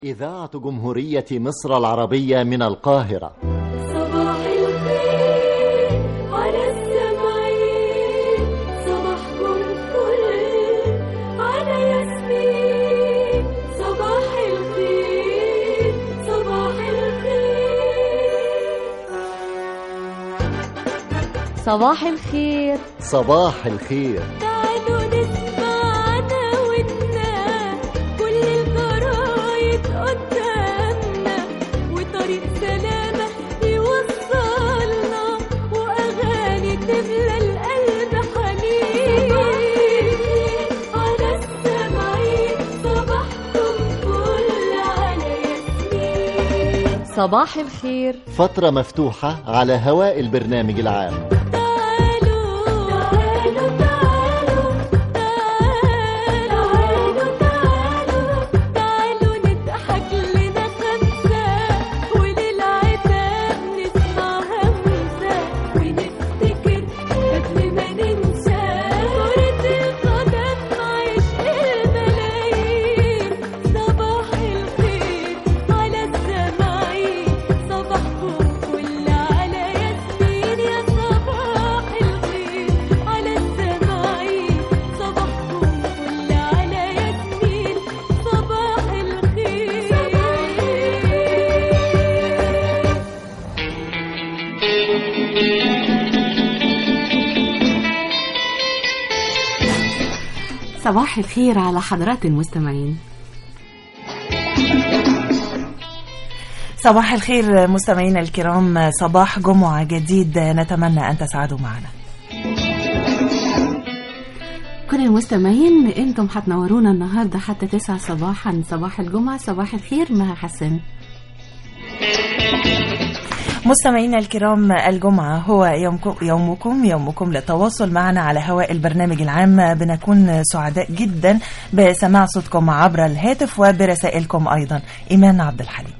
إذاعة جمهورية مصر العربية من القاهرة. صباح الخير على السمعين، صباحكم فل على ياسمين. صباح الخير صباح الخير صباح الخير صباح الخير. تعالوا نسمعنا ودنا كل الجرايد قدامنا، وطريق سلامة يوصلنا، وأغاني تملى القلب حنين. على السمعين صباحكم فل على ياسمين. صباح الخير. فترة مفتوحة على هواء البرنامج العام. صباح الخير على حضرات المستمعين. صباح الخير مستمعينا الكرام، صباح جمعة جديد نتمنى أن تسعدوا معنا. كل المستمعين انتم هتنورونا النهاردة حتى 9 صباحا. صباح الجمعة، صباح الخير، مها حسن. مستمعينا الكرام، الجمعة هو يومكم للتواصل معنا على هواء البرنامج العام. بنكون سعداء جدا بسماع صوتكم عبر الهاتف وبرسائلكم أيضا. إيمان عبد الحليم.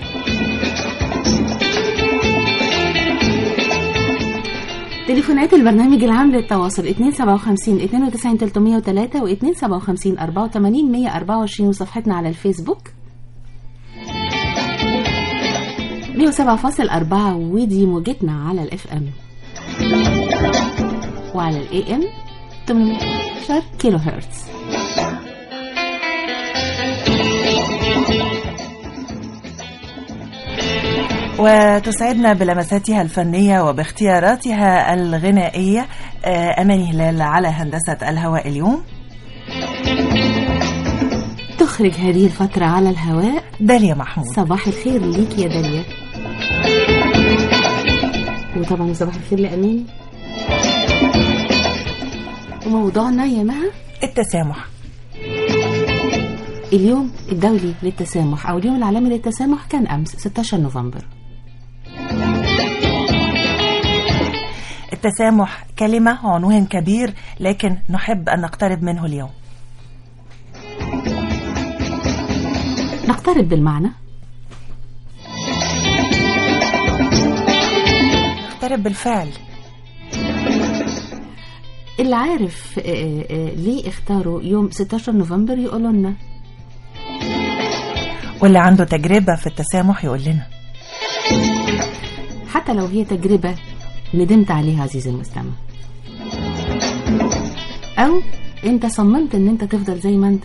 تليفونات البرنامج العام للتواصل 257 92 303 و 257 84 124، وصفحتنا على الفيسبوك 107.4، ودي موجتنا على الاف ام، وعلى الاي ام 18 كيلو هرتز. وتسعدنا بلمساتها الفنية وباختياراتها الغنائية أماني هلال على هندسة الهواء اليوم. تخرج هذه الفترة على الهواء داليا محمود. صباح الخير ليك يا داليا، وطبعا صباح الخير لأمين. وموضوعنا يا مها التسامح، اليوم الدولي للتسامح أو اليوم العالمي للتسامح كان أمس 16 نوفمبر. التسامح كلمة عنوان كبير، لكن نحب أن نقترب منه اليوم. نقترب بالمعنى، نقترب بالفعل. اللي عارف ليه اختاروا يوم 16 نوفمبر يقولوا لنا، واللي عنده تجربة في التسامح يقول لنا، حتى لو هي تجربة ندمت عليها عزيزي المستمع، أو أنت صممت أن أنت تفضل زي ما أنت.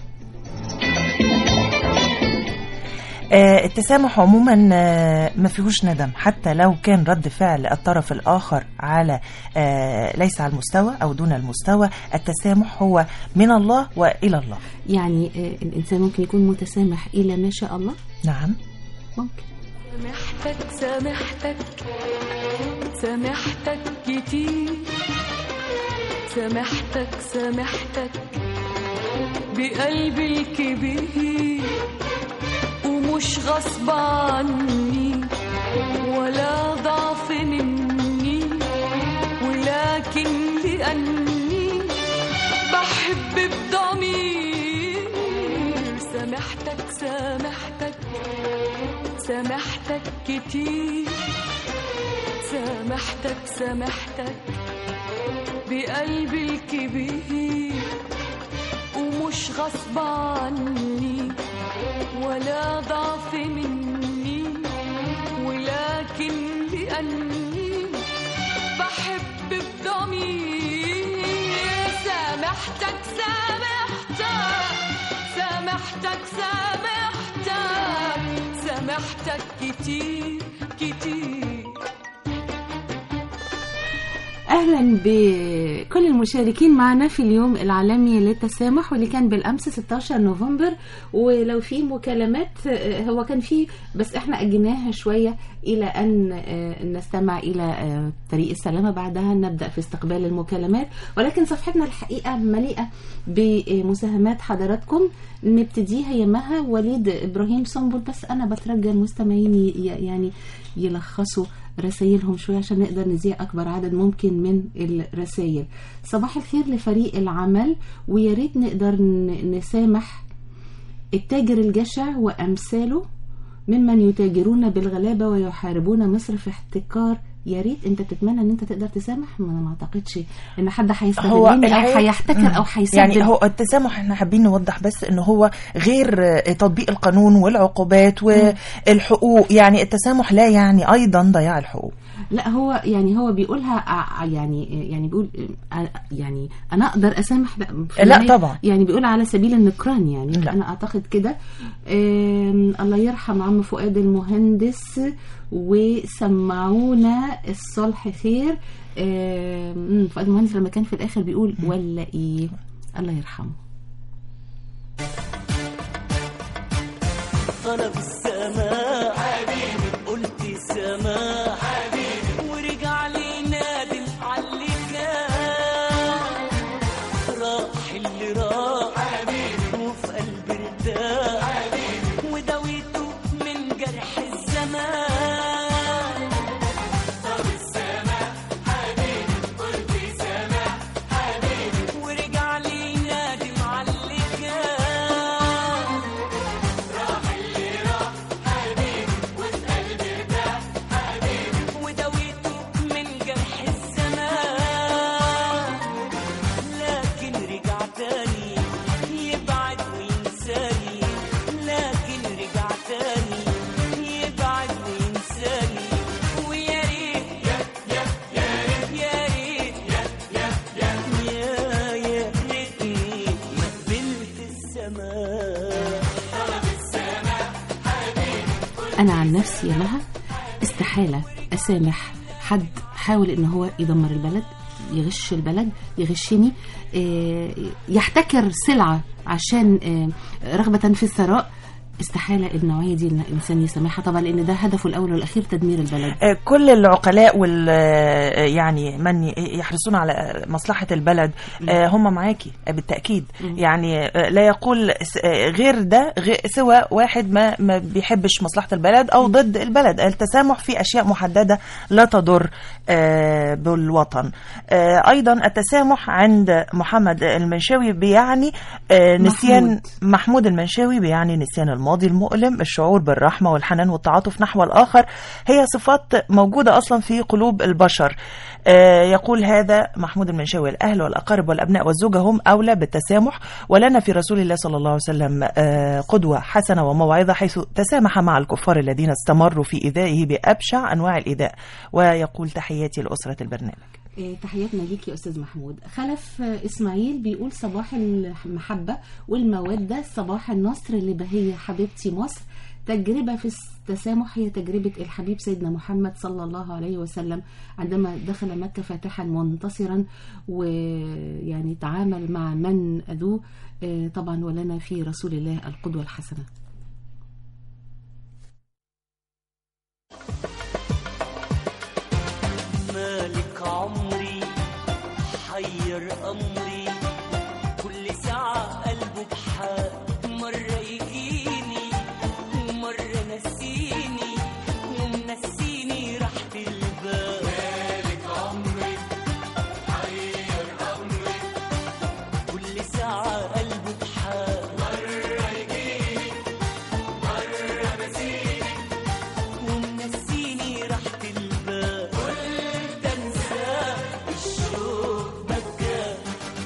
التسامح عموما ما فيهوش ندم، حتى لو كان رد فعل الطرف الآخر على ليس على المستوى أو دون المستوى. التسامح هو من الله وإلى الله. يعني الإنسان ممكن يكون متسامح إلى ما شاء الله. نعم ممكن. سامحتك كتير، سامحتك بقلبي الكبير، ومش غصب عني ولا ضعف مني، ولكن لأني بحب بضمير. سامحتك كتير، سامحتك بقلبي الكبير، ومش غصب عني ولا ضعف مني، ولكن لأني بحب بضمير سامحتك سامحتك سامحتك كتير كتير. أهلا بكل المشاركين معنا في اليوم العالمي للتسامح واللي كان بالأمس 16 نوفمبر. ولو في مكالمات هو كان في، بس احنا أجلناها شوية إلى أن نستمع إلى طريق السلامة، بعدها نبدأ في استقبال المكالمات. ولكن صفحتنا الحقيقة مليئة بمساهمات حضراتكم، نبتديها يا مها وليد إبراهيم سنبل. بس أنا بترجى المستمعين يعني يلخصوا رسائلهم شوية عشان نقدر نذيع أكبر عدد ممكن من الرسائل. صباح الخير لفريق العمل، ويا ريت نقدر نسامح التاجر الجشع وأمثاله ممن يتاجرون بالغلابة ويحاربون مصر في احتكار. يا ريت انت تتمنى ان انت تقدر تسامح، ما اعتقدش ان حد هيستغلني او هيحتكر او هيسبب. يعني هو التسامح احنا حابين نوضح بس انه هو غير تطبيق القانون والعقوبات والحقوق. يعني التسامح لا يعني ايضا ضياع الحقوق. لا هو يعني هو بيقولها يعني بيقول يعني انا اقدر اسامح. لا طبعا يعني بيقول على سبيل النكران يعني. لا. انا اعتقد كده. الله يرحم عم فؤاد المهندس وسمعونا الصلح خير. فؤاد المهندس لما كان في الاخر بيقول ولا ايه، الله يرحمه. طلب السماء حبيبي قلت سماء حبيبي ورجع لي نادم علي كان راح اللي راح حبيبي وفي قلبي ارتاح حبيبي وداويته من جرح الزمان. طلب السماء حبيبي قلت سماء حبيبي ورجع لي نادم علي كان وداويته من جرح الزمان. لكن رجع تاني يبعد وينساني، لكن رجع تاني يبعد وينساني. ويا ريت يا ريت ريتني ما قبلت السماء. طلب السماء حبيبي. انا عن نفسي يا لها استحالة أسامح حد حاول إن هو يدمر البلد، يغش البلد، يغشني، يحتكر سلعة عشان رغبة في الثراء. استحالة النوعية دي الإنسان يسامحها طبعا، لأن ده هدفه الأول والأخير تدمير البلد. كل العقلاء يعني من يحرصون على مصلحة البلد هم معاكي بالتأكيد. يعني لا يقول غير ده سوى واحد ما بيحبش مصلحة البلد أو ضد البلد. التسامح في أشياء محددة لا تضر بالوطن. أيضا التسامح عند محمد المنشاوي بيعني نسيان محمود المنشاوي بيعني نسيان الماضي المؤلم، الشعور بالرحمة والحنان والتعاطف نحو الآخر هي صفات موجودة أصلا في قلوب البشر. يقول هذا محمود المنشاوي: الأهل والأقارب والأبناء والزوجة هم أولى بالتسامح، ولنا في رسول الله صلى الله عليه وسلم قدوة حسنة وموعظة، حيث تسامح مع الكفار الذين استمروا في إيذائه بأبشع أنواع الإيذاء. ويقول: تحياتي لأسرة البرنامج. تحياتنا ليك يا أستاذ محمود. خلف إسماعيل بيقول: صباح المحبة والمودة، صباح النصر لبهية حبيبتي مصر. تجربة في التسامح هي تجربة الحبيب سيدنا محمد صلى الله عليه وسلم عندما دخل مكة فاتحا منتصرا ويعني تعامل مع من أذوه. طبعا ولنا في رسول الله القدوة الحسنة. مالك عمري حير أمري، كل ساعة قلبه بحال، مرة يجيني ومرة نسيني ومنسيني راحة البال. مالك عمري حير أمري، كل ساعة قلبه بحال، مرة يجيني مرة نسيني ومنسيني راحة البال.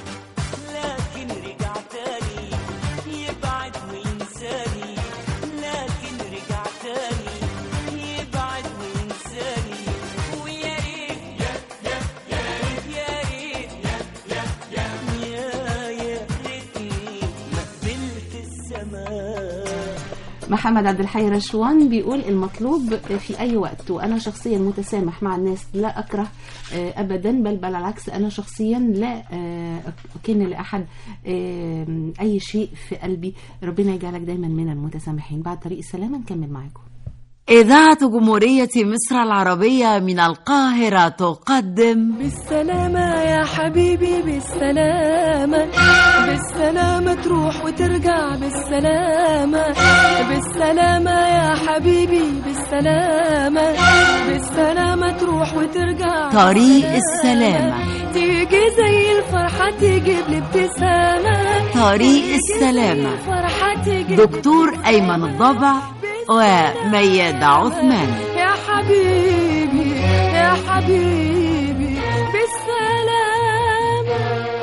محمد عبد الحي رشوان بيقول المطلوب في أي وقت، وأنا شخصيا متسامح مع الناس، لا أكره أبدا، بل بالعكس أنا شخصيا لا أكن لأحد أي شيء في قلبي. ربنا يجعلك دايما من المتسامحين. بعد طريق السلامة نكمل معاكم. إذاعة جمهورية مصر العربية من القاهرة تقدم بالسلامة يا حبيبي بالسلامة، بالسلامة تروح وترجع بالسلامة، بالسلامة يا حبيبي بالسلامة، بالسلامة تروح وترجع طريق السلامة، تيجي زي الفرحة تجيب لي ابتسامة، طريق السلامة، دكتور أيمن الضبع وميادة عثمان. يا حبيبي يا حبيبي بالسلامة.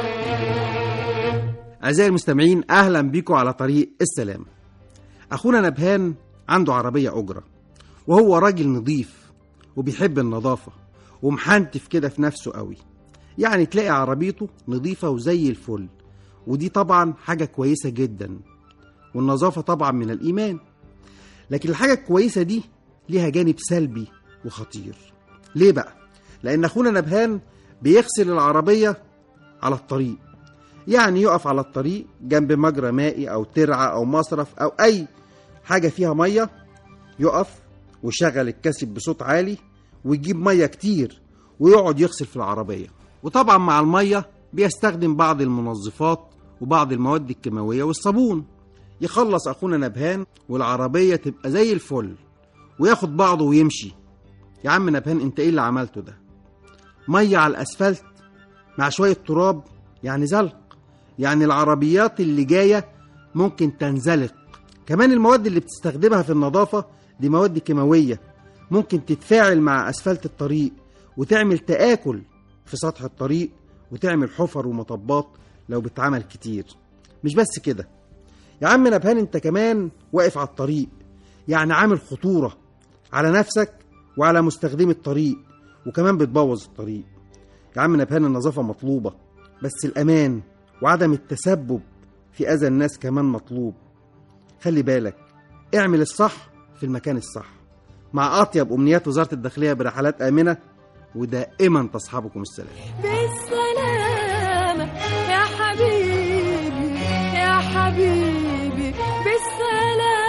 أعزائي المستمعين، أهلا بكم على طريق السلامة. أخونا نبهان عنده عربية أجرة، وهو راجل نظيف وبيحب النظافة ومحنتف كده في نفسه قوي، يعني تلاقي عربيته نظيفة وزي الفل، ودي طبعا حاجة كويسة جدا، والنظافة طبعا من الإيمان. لكن الحاجة الكويسة دي ليها جانب سلبي وخطير. ليه بقى؟ لأن أخونا نبهان بيغسل العربية على الطريق، يعني يقف على الطريق جنب مجرى مائي أو ترعة أو مصرف أو أي حاجة فيها مية، يقف ويشغل الكاسب بصوت عالي ويجيب مية كتير ويقعد يغسل في العربية. وطبعا مع المية بيستخدم بعض المنظفات وبعض المواد الكيماوية والصابون. يخلص أخونا نبهان والعربية تبقى زي الفل وياخد بعضه ويمشي. يا عم نبهان، انت ايه اللي عملته ده؟ مية على الأسفلت مع شوية تراب، يعني زلق، يعني العربيات اللي جاية ممكن تنزلق. كمان المواد اللي بتستخدمها في النظافة دي مواد كيماوية، ممكن تتفاعل مع أسفلت الطريق وتعمل تآكل في سطح الطريق وتعمل حفر ومطبات لو بتعمل كتير. مش بس كده يا عم نبهان، انت كمان واقف على الطريق، يعني عامل خطورة على نفسك وعلى مستخدمي الطريق، وكمان بتبوظ الطريق. يا عم نبهان، النظافة مطلوبة، بس الأمان وعدم التسبب في أذى الناس كمان مطلوب. خلي بالك، اعمل الصح في المكان الصح. مع أطيب أمنيات وزارة الداخلية برحلات آمنة، ودائما تصحبكم السلام. بالسلامة يا حبيبي يا حبيبي بالسلامة.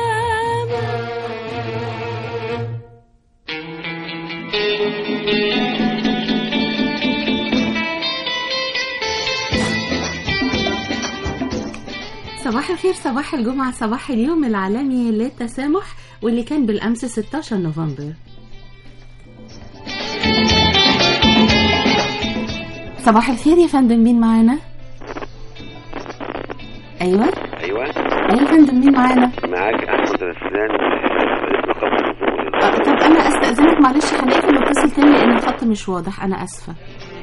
صباح الخير، صباح الجمعة، صباح اليوم العالمي للتسامح، واللي كان بالأمس 16 نوفمبر. صباح الخير يا فندم، مين معانا؟ ايوه يا فندم، مين معانا؟ معاك احمد رسلان. طب انا استاذنك معلش، هنقفل نتصل تاني لان الخط مش واضح، انا اسفه.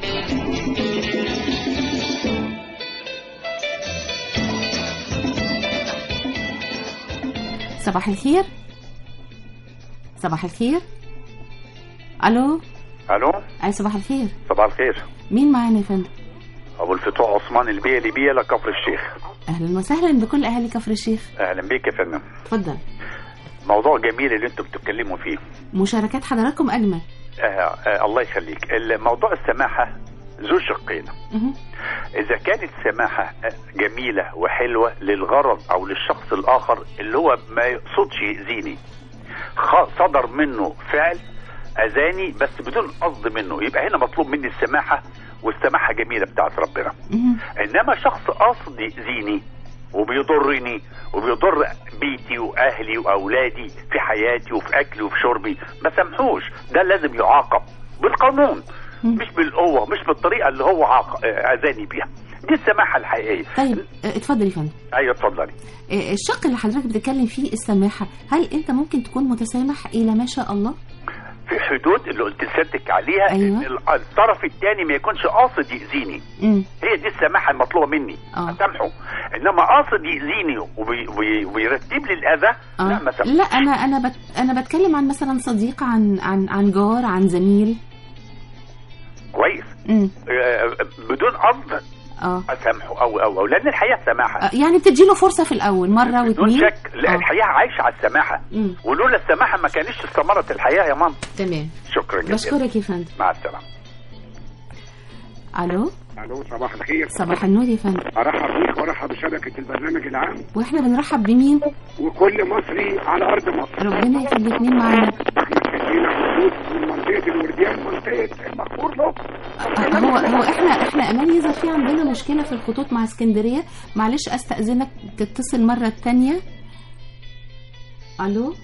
صباح الخير، صباح الخير. الو. اي صباح الخير. صباح الخير. مين معانا يا فندم؟ ابو الفتوح عثمان البيلي بيلا كفر الشيخ. اهلا وسهلا بكل اهالي كفر الشيخ. اهلا بيك يا فندم. اتفضل. موضوع جميل اللي انتم بتتكلموا فيه، مشاركات حضراتكم اجمل. الله يخليك. موضوع السماحه ذو شقين. اذا كانت سماحه جميله وحلوه للغرض او للشخص الاخر اللي هو ما يقصدش يأذيني، صدر منه فعل اذاني بس بدون قصد منه، يبقى هنا مطلوب مني السماحه، والسماحه جميله بتاعت ربنا. انما شخص قاصد يأذيني وبيضرني وبيضر بيتي واهلي واولادي في حياتي وفي اكلي وفي شربي، ما سامحوش. ده لازم يعاقب بالقانون، مش بالقوه، مش بالطريقه اللي هو اذاني بيها. دي السماحه الحقيقيه. طيب اتفضل يا فندم. ايوه اتفضلي. الشق اللي حضرتك بتتكلم فيه السماحه، هل انت ممكن تكون متسامح الى ما شاء الله؟ في حدود اللي قلت لسيادتك عليها. أيوة. الطرف الثاني ما يكونش قاصد يأذيني. هي دي السماحه المطلوبه مني. اسامحه. انما قاصد يأذيني ويرتب لي الاذى، لا ما سامحه. لا انا بتكلم عن مثلا صديق، عن جار، عن زميل. كويس. بدون قصد. اسامحه او لان الحقيقه سماحه. يعني بتديله فرصه في الاول مره بدون واثنين. شك. لا الحقيقه عايشه على السماحه، ولولا السماحه ما كانتش استمرت الحياه يا ماما. تمام. شكرا جزيلا. بشكرك يا فندم. مع السلامه. الو صباح الخير. صباح النور يا فندم. ارحب بيك وارحب بشبكه البرنامج العام، واحنا بنرحب بمين؟ وكل مصري على ارض مصر. ربنا يخليك. مين معانا؟ احمد حسين محمود من منطقه الورديان، منطقه المغفور له. هو احنا امان يظهر في عندنا مشكله في الخطوط مع اسكندريه، معلش استاذنك تتصل مره ثانيه. الو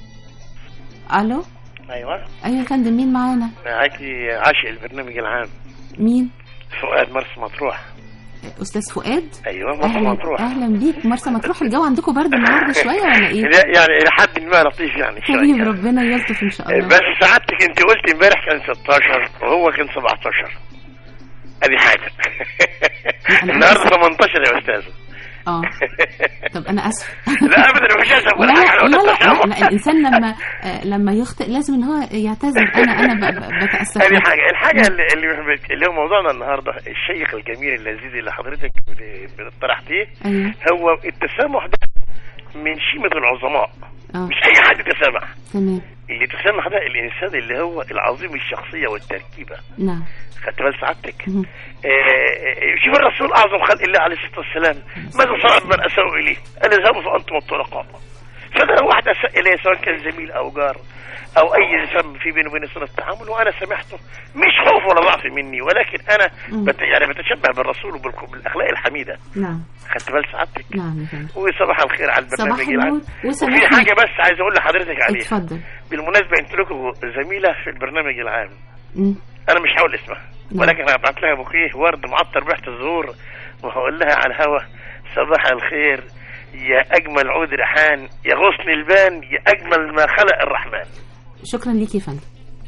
ايوه يا فندم. مين معانا؟ معاكي عاشق البرنامج العام. مين؟ فؤاد مرسى مطروح. استاذ فؤاد. ايوه مرسى مطروح. اهلا بيك. مرسى مطروح الجو عندكم برد النهارده شويه ولا ايه؟ يعني الى حد ما لطيف يعني شويه. طيب ربنا يلطف ان شاء الله. بس سعادتك انت قلت امبارح كان 16 وهو كان 17. ادي حاجه. النهارده 18 يا استاذ. طب انا اسف. لا ابدا مش اسف ولا حاجه. لا الانسان لما يخطئ لازم ان هو يعتذر. انا بتاسف. هذه الحاجه اللي هو موضوعنا النهارده الشيق الجميل اللذيذ اللي حضرتك طرحتيه. هو التسامح ده من شيمه العظماء. مش اي حد يتسامح. تمام. اللي يتسامح ده الانسان اللي هو العظيم الشخصيه والتركيبه. نعم. خدت بال سعادتك؟ شوف الرسول اعظم خلق الله عليه الصلاه والسلام ماذا صنع من اساءوا اليه؟ قال اذهبوا فانتم الطلقاء. فده واحد اساء اليه سواء كان زميل او جار او اي انسان في بينه وبين صله التعامل وانا سامحته، مش خوف ولا ضعف مني، ولكن انا يعني بتشبه بالرسول وبالاخلاق الحميده. نعم. خدت بال سعادتك؟ نعم. وصباح الخير على البرنامج العام. وفي حاجه بس عايز اقول لحضرتك عليها. اتفضل. بالمناسبه انت لكم زميله في البرنامج العام. انا مش هقول اسمها ولكن هبعت لها بوكيه ورد معطر بريحه الزهور وهقول لها على الهوا صباح الخير يا اجمل عود ريحان يا غصن البان يا اجمل ما خلق الرحمن. شكرا ليك يا فندم.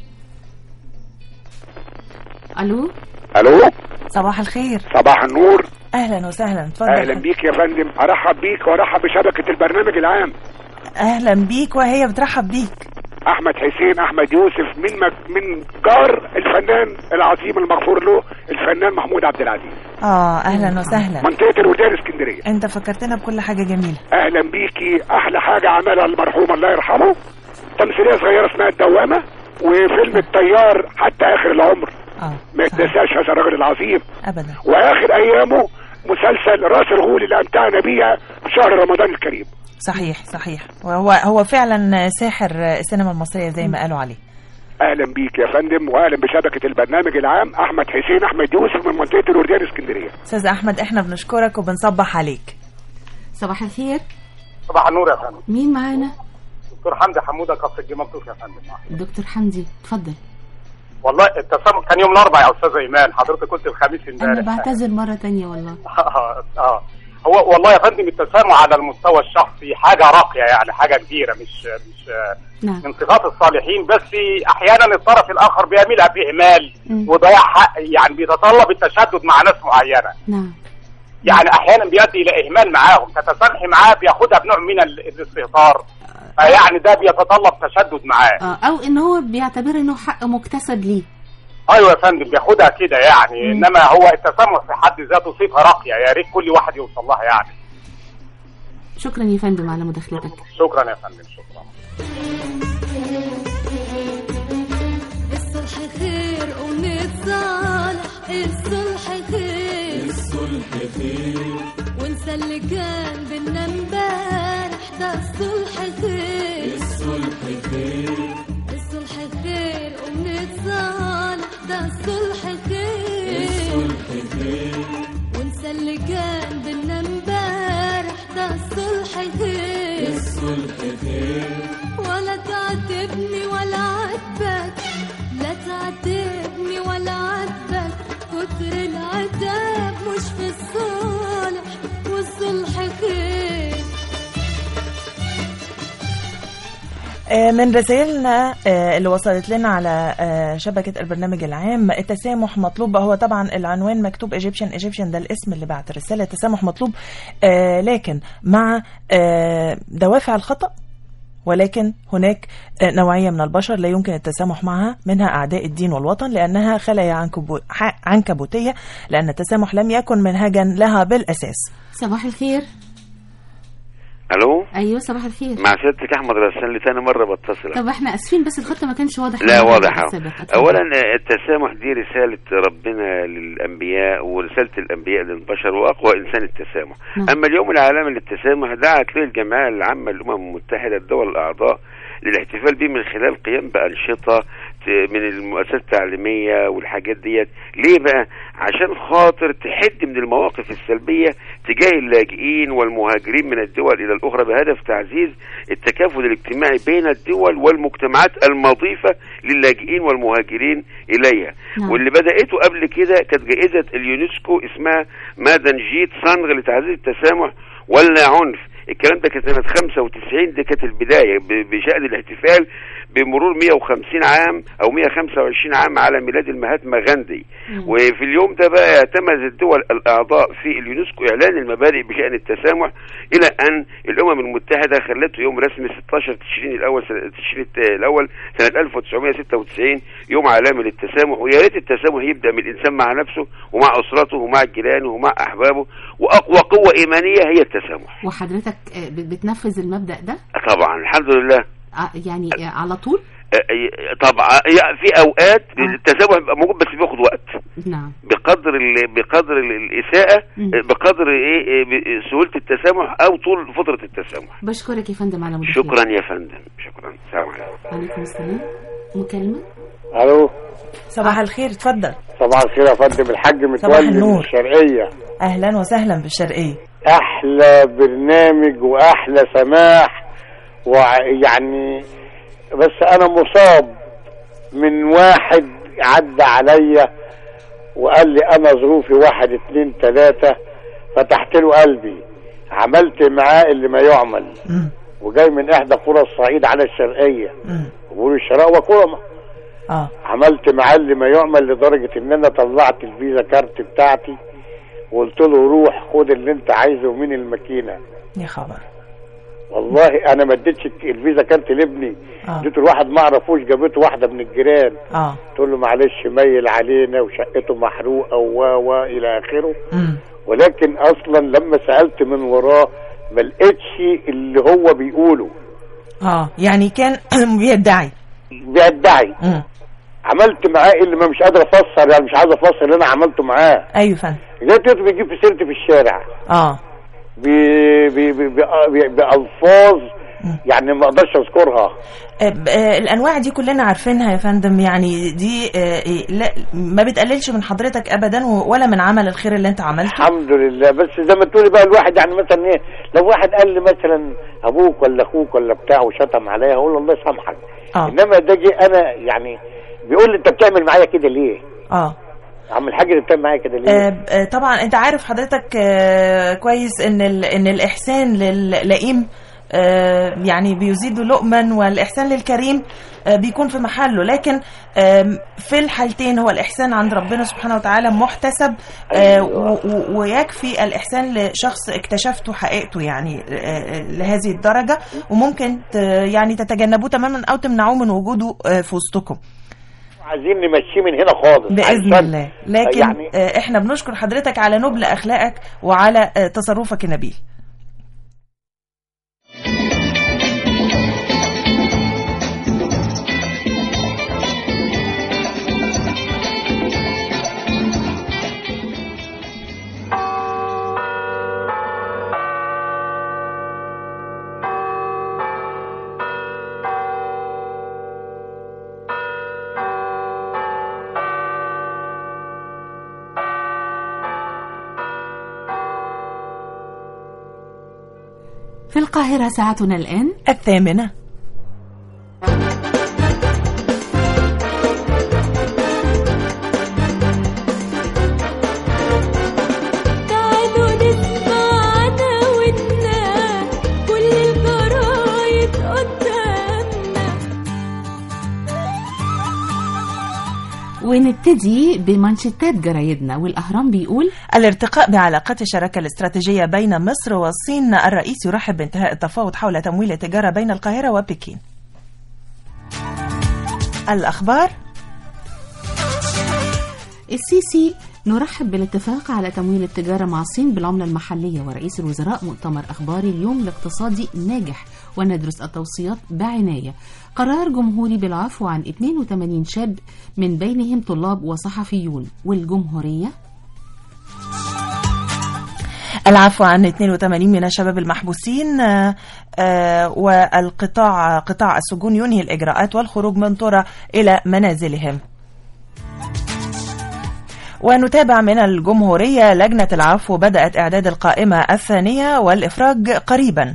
الو صباح الخير. صباح النور. اهلا وسهلا. اتفضل. اهلا بيك يا فندم. ارحب بيك وارحب بشبكه البرنامج العام. اهلا بيك وهي بترحب بيك. احمد حسين احمد يوسف من جار الفنان العظيم المغفور له الفنان محمود عبد العزيز. اهلا وسهلا. منطقه الورديان اسكندريه. انت فكرتنا بكل حاجه جميله. اهلا بيكي. احلى حاجه عملها المرحوم الله يرحمه تمثيليه صغيره اسمها الدوامه، وفيلم الطيار حتى اخر العمر. ما يتنساش هذا الرجل العظيم ابدا. واخر ايامه مسلسل راس الغول اللي امتعنا بيها في شهر رمضان الكريم. صحيح. وهو فعلا ساحر السينما المصريه زي ما قالوا عليه. اهلا بيك يا فندم واهلا بشبكه البرنامج العام. احمد حسين احمد يوسف من منطقه الورديان اسكندريه. استاذ احمد احنا بنشكرك وبنصبح عليك. صباح الخير. صباح النور يا فندم. مين معانا؟ دكتور حمدي حموده كفر الجمال يا فندم. دكتور حمدي اتفضل. والله التسامح كان يوم الاربعاء يا استاذ ايمان، حضرتك قلت الخميس امبارح. انا بعتذر مره تانية والله. هو والله يا فندم التسامح على المستوى الشخصي حاجه راقيه، يعني حاجه كبيره مش نعم. من صفات الصالحين، بس احيانا الطرف الاخر بيميلها باهمال وضياع حق، يعني بيتطلب التشدد مع ناس معينه. نعم. يعني احيانا بيؤدي الى اهمال معاهم، تتسامحي معاه بياخدها بنوع من الاستهتار، يعني ده بيتطلب تشدد معاه. او ان هو بيعتبر انه حق مكتسب ليه. ايوه يا فندم بياخدها كده يعني. انما هو التسامح في حد ذاته صفه راقيه، يا ريت كل واحد يوصل لها يعني. شكرا يا فندم على مداخلتك. شكرا يا فندم. شكرا. الصلح خير ونتصالح، الصلح خير ونسى اللي كان بينا امبارح، ده الصلح خير الصلح خير ونتصالح، ده الصلح خير ونسى اللي كان بينا امبارح، ده الصلح خير ولا تعاتبني ولا عاتبك، لا تعاتبني ولا عاتبك، كتر العتاب مش في الصالح والصلح خير. من رسائلنا اللي وصلت لنا على شبكة البرنامج العام، التسامح مطلوب. هو طبعا العنوان مكتوب ايجيبشن ده الاسم اللي بعت الرسالة. التسامح مطلوب لكن مع دوافع الخطأ ولكن هناك نوعية من البشر لا يمكن التسامح معها، منها أعداء الدين والوطن، لأنها خلايا عنكبوتية، لأن التسامح لم يكن منهجا لها بالأساس. صباح الخير. الو. ايوه صباح الخير. مع سيادتك احمد رسال لي ثاني مره بتصل. طب احنا اسفين بس الخط ما كانش واضح. لا واضح. اولا التسامح دي رساله ربنا للانبياء ورساله الانبياء للبشر، واقوى انسان التسامح. اما اليوم العالمي للتسامح دعت له الجمعيه العامه للامم المتحده الدول الاعضاء للاحتفال به من خلال قيام بانشطه من المؤسسات التعليميه والحاجات ديت. ليه بقى؟ عشان خاطر تحد من المواقف السلبيه تجاه اللاجئين والمهاجرين من الدول الى الاخرى، بهدف تعزيز التكافل الاجتماعي بين الدول والمجتمعات المضيفه للاجئين والمهاجرين اليها. واللي بداته قبل كده كانت جائزه اليونسكو اسمها مادنجيت صنغ لتعزيز التسامح ولا عنف. الكلام ده كانت سنة 95، دي كانت البداية بشأن الاحتفال بمرور 150 عام أو 125 عام على ميلاد المهاتما غاندي. وفي اليوم ده بقى اعتمد الدول الأعضاء في اليونسكو إعلان المبادئ بشأن التسامح، إلى أن الأمم المتحدة خلته يوم رسمي 16 تشرين الأول سنة 1996 يوم عالمي للتسامح. ويا ريت التسامح يبدأ من الإنسان مع نفسه ومع أسرته ومع جيرانه ومع أحبابه، وأقوى قوة إيمانية هي التسامح. وحضرتك بتنفذ المبدأ ده؟ طبعا الحمد لله. يعني على طول؟ طبعا في اوقات التسامح بيبقى موجود بس بياخد وقت. نعم. بقدر الاساءه، بقدر سهوله التسامح او طول فتره التسامح. بشكرك يا فندم على مداخلتك. شكرا يا فندم، شكرا. السلام عليكم. وعليكم السلام. مكالمه. الو. صباح الخير، اتفضل. صباح الخير يا فندم، الحاج متولي من الشرقيه. اهلا وسهلا بالشرقيه. احلى برنامج واحلى سماح، ويعني بس انا مصاب من واحد عدى عليا وقال لي انا ظروفي 1 2 3، فتحت له قلبي، عملت معاه اللي ما يعمل. وجاي من احدى قرى الصعيد على الشرقيه، وبقول الشراء وكرمه. عملت معاه اللي ما يعمل، لدرجه ان انا طلعت الفيزا كارت بتاعتي وقلت له روح خد اللي انت عايزه من الماكينه. يا خبر. والله انا ما اديتش الفيزا كارت لابني، اديته لواحد ما اعرفوش، جابته واحده من الجيران. قلت له معلش ميل علينا وشقته محروقه و الى اخره. ولكن اصلا لما سالت من وراه ما لقيتش اللي هو بيقوله. يعني كان بيدعي. عملت معاه اللي ما مش قادر افسر، يعني مش عايز افسر اللي انا عملته معاه. ايوه فندم. لقيته بيجيب في سيرتي في الشارع. بألفاظ يعني ما اقدرش اذكرها. الانواع دي كلنا عارفينها يا فندم، يعني دي لا ما بتقللش من حضرتك ابدا ولا من عمل الخير اللي انت عملته. الحمد لله. بس زي ما تقولي بقى الواحد يعني مثلا ايه، لو واحد قال لي مثلا ابوك ولا اخوك ولا بتاع وشتم عليا، اقول له الله يسامحك. انما ده جه انا يعني بيقول لي انت بتعمل معايا كده ليه؟ عم الحاج اللي بتعمل معايا كده ليه؟ طبعا انت عارف حضرتك كويس ان الاحسان للئيم يعني بيزيد لؤما، والإحسان للكريم بيكون في محله. لكن في الحالتين هو الإحسان عند ربنا سبحانه وتعالى محتسب، ويكفي الإحسان لشخص اكتشفته حقيقته يعني لهذه الدرجة، وممكن يعني تتجنبوه تماما أو تمنعوه من وجوده في وسطكم. عايزين نمشيه من هنا خالص بإذن الله. لكن يعني احنا بنشكر حضرتك على نبل أخلاقك وعلى تصرفك النبيل. في القاهرة ساعتنا الآن 8:00. ونبتدي بمانشيتات جرايدنا. والأهرام بيقول: الارتقاء بعلاقات الشراكة الاستراتيجية بين مصر والصين، الرئيس يرحب بانتهاء التفاوض حول تمويل التجارة بين القاهرة وبكين. الأخبار: السيسي: نرحب بالاتفاق على تمويل التجارة مع الصين بالعملة المحلية. ورئيس الوزراء: مؤتمر أخباري اليوم الاقتصادي ناجح وندرس التوصيات بعناية. قرار جمهوري بالعفو عن 82 شاب من بينهم طلاب وصحفيون. والجمهورية: العفو عن 82 من الشباب المحبوسين، قطاع السجون ينهي الإجراءات والخروج من طرى إلى منازلهم. ونتابع من الجمهورية: لجنة العفو بدأت إعداد القائمة الثانية والإفراج قريبا.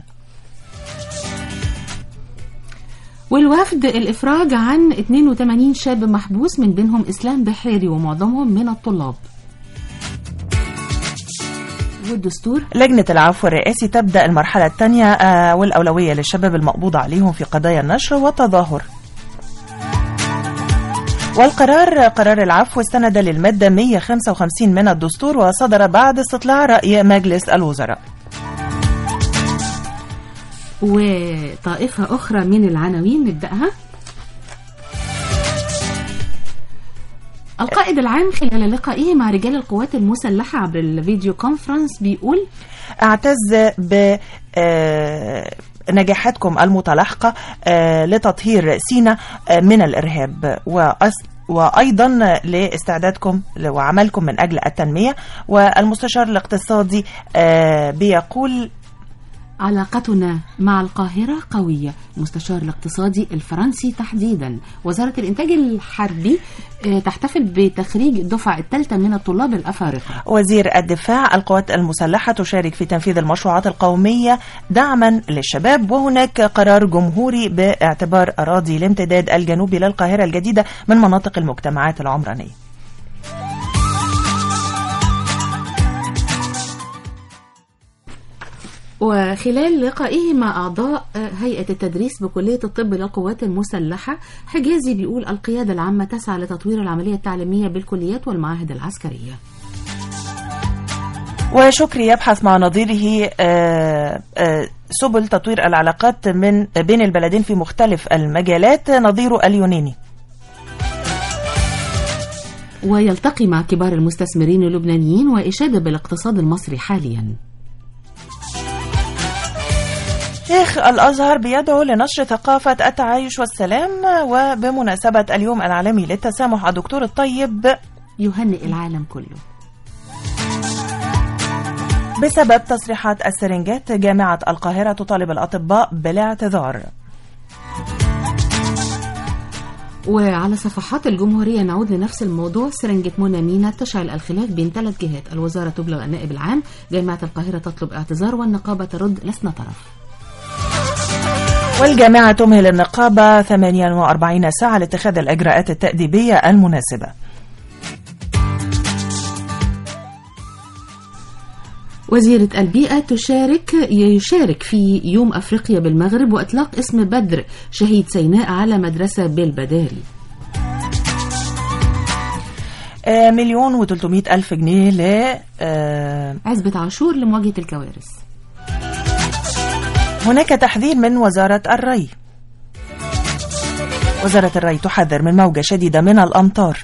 والوفد: الإفراج عن 82 شاب محبوس من بينهم إسلام بحيري ومعظمهم من الطلاب. والدستور: لجنة العفو الرئاسي تبدأ المرحلة الثانية والأولوية للشباب المقبوض عليهم في قضايا النشر والتظاهر. قرار العفو استند للمادة 155 من الدستور وصدر بعد استطلاع رأي مجلس الوزراء. وطائفة أخرى من العناوين نبدأها. القائد العام خلال لقائه مع رجال القوات المسلحة عبر الفيديو كونفرنس بيقول: اعتز بنجاحاتكم المتلاحقة لتطهير سيناء من الإرهاب وأيضا لاستعدادكم وعملكم من أجل التنمية. والمستشار الاقتصادي بيقول: علاقتنا مع القاهرة قوية. المستشار الاقتصادي الفرنسي تحديدا. وزارة الإنتاج الحربي تحتفل بتخريج الدفعة الثالثة من الطلاب الأفارقة. وزير الدفاع: القوات المسلحة تشارك في تنفيذ المشروعات القومية دعما للشباب. وهناك قرار جمهوري باعتبار أراضي الامتداد الجنوبي للقاهرة الجديدة من مناطق المجتمعات العمرانية. وخلال لقائه مع أعضاء هيئة التدريس بكلية الطب للقوات المسلحة، حجازي بيقول: القيادة العامة تسعى لتطوير العملية التعليمية بالكليات والمعاهد العسكرية. وشكري يبحث مع نظيره سبل تطوير العلاقات بين البلدين في مختلف المجالات، نظيره اليوناني. ويلتقي مع كبار المستثمرين اللبنانيين وإشادة بالاقتصاد المصري حاليا. شيخ الأزهر بيدعو لنشر ثقافة التعايش والسلام. وبمناسبة اليوم العالمي للتسامح، الدكتور الطيب يهنئ العالم كله. بسبب تصريحات السرنجات، جامعة القاهرة تطالب الأطباء بالاعتذار. وعلى صفحات الجمهورية نعود لنفس الموضوع. سرنجة منى مينا تشعل الخلاف بين 3 جهات. الوزارة تبلغ النائب العام. جامعة القاهرة تطلب اعتذار والنقابة ترد: لسنا طرف. والجامعة تمهل النقابة 48 ساعة لاتخاذ الإجراءات التأديبية المناسبة. وزيرة البيئة يشارك في يوم أفريقيا بالمغرب وإطلاق اسم بدر شهيد سيناء على مدرسة بالبداري. 1,300,000 جنيه عزبة عاشور لمواجهة الكوارث. هناك تحذير من وزارة الري. وزارة الري تحذر من موجة شديدة من الأمطار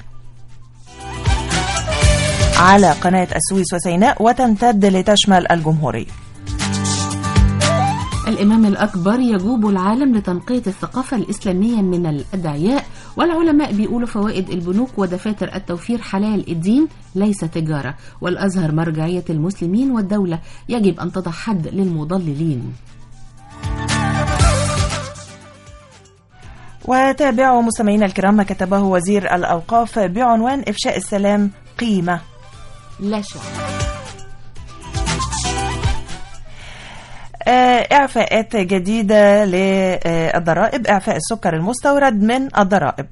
على قناة السويس وسيناء وتمتد لتشمل الجمهورية. الإمام الأكبر يجوب العالم لتنقية الثقافة الإسلامية من الأدعياء. والعلماء بيقولوا فوائد البنوك ودفاتر التوفير حلال، الدين ليس تجارة. والأزهر مرجعية المسلمين والدولة يجب أن تضع حد للمضللين. وتابعوا مستمعينا الكرام ما كتبه وزير الأوقاف بعنوان: إفشاء السلام قيمة لا شعر. إعفاءات جديدة للضرائب. إعفاء السكر المستورد من الضرائب.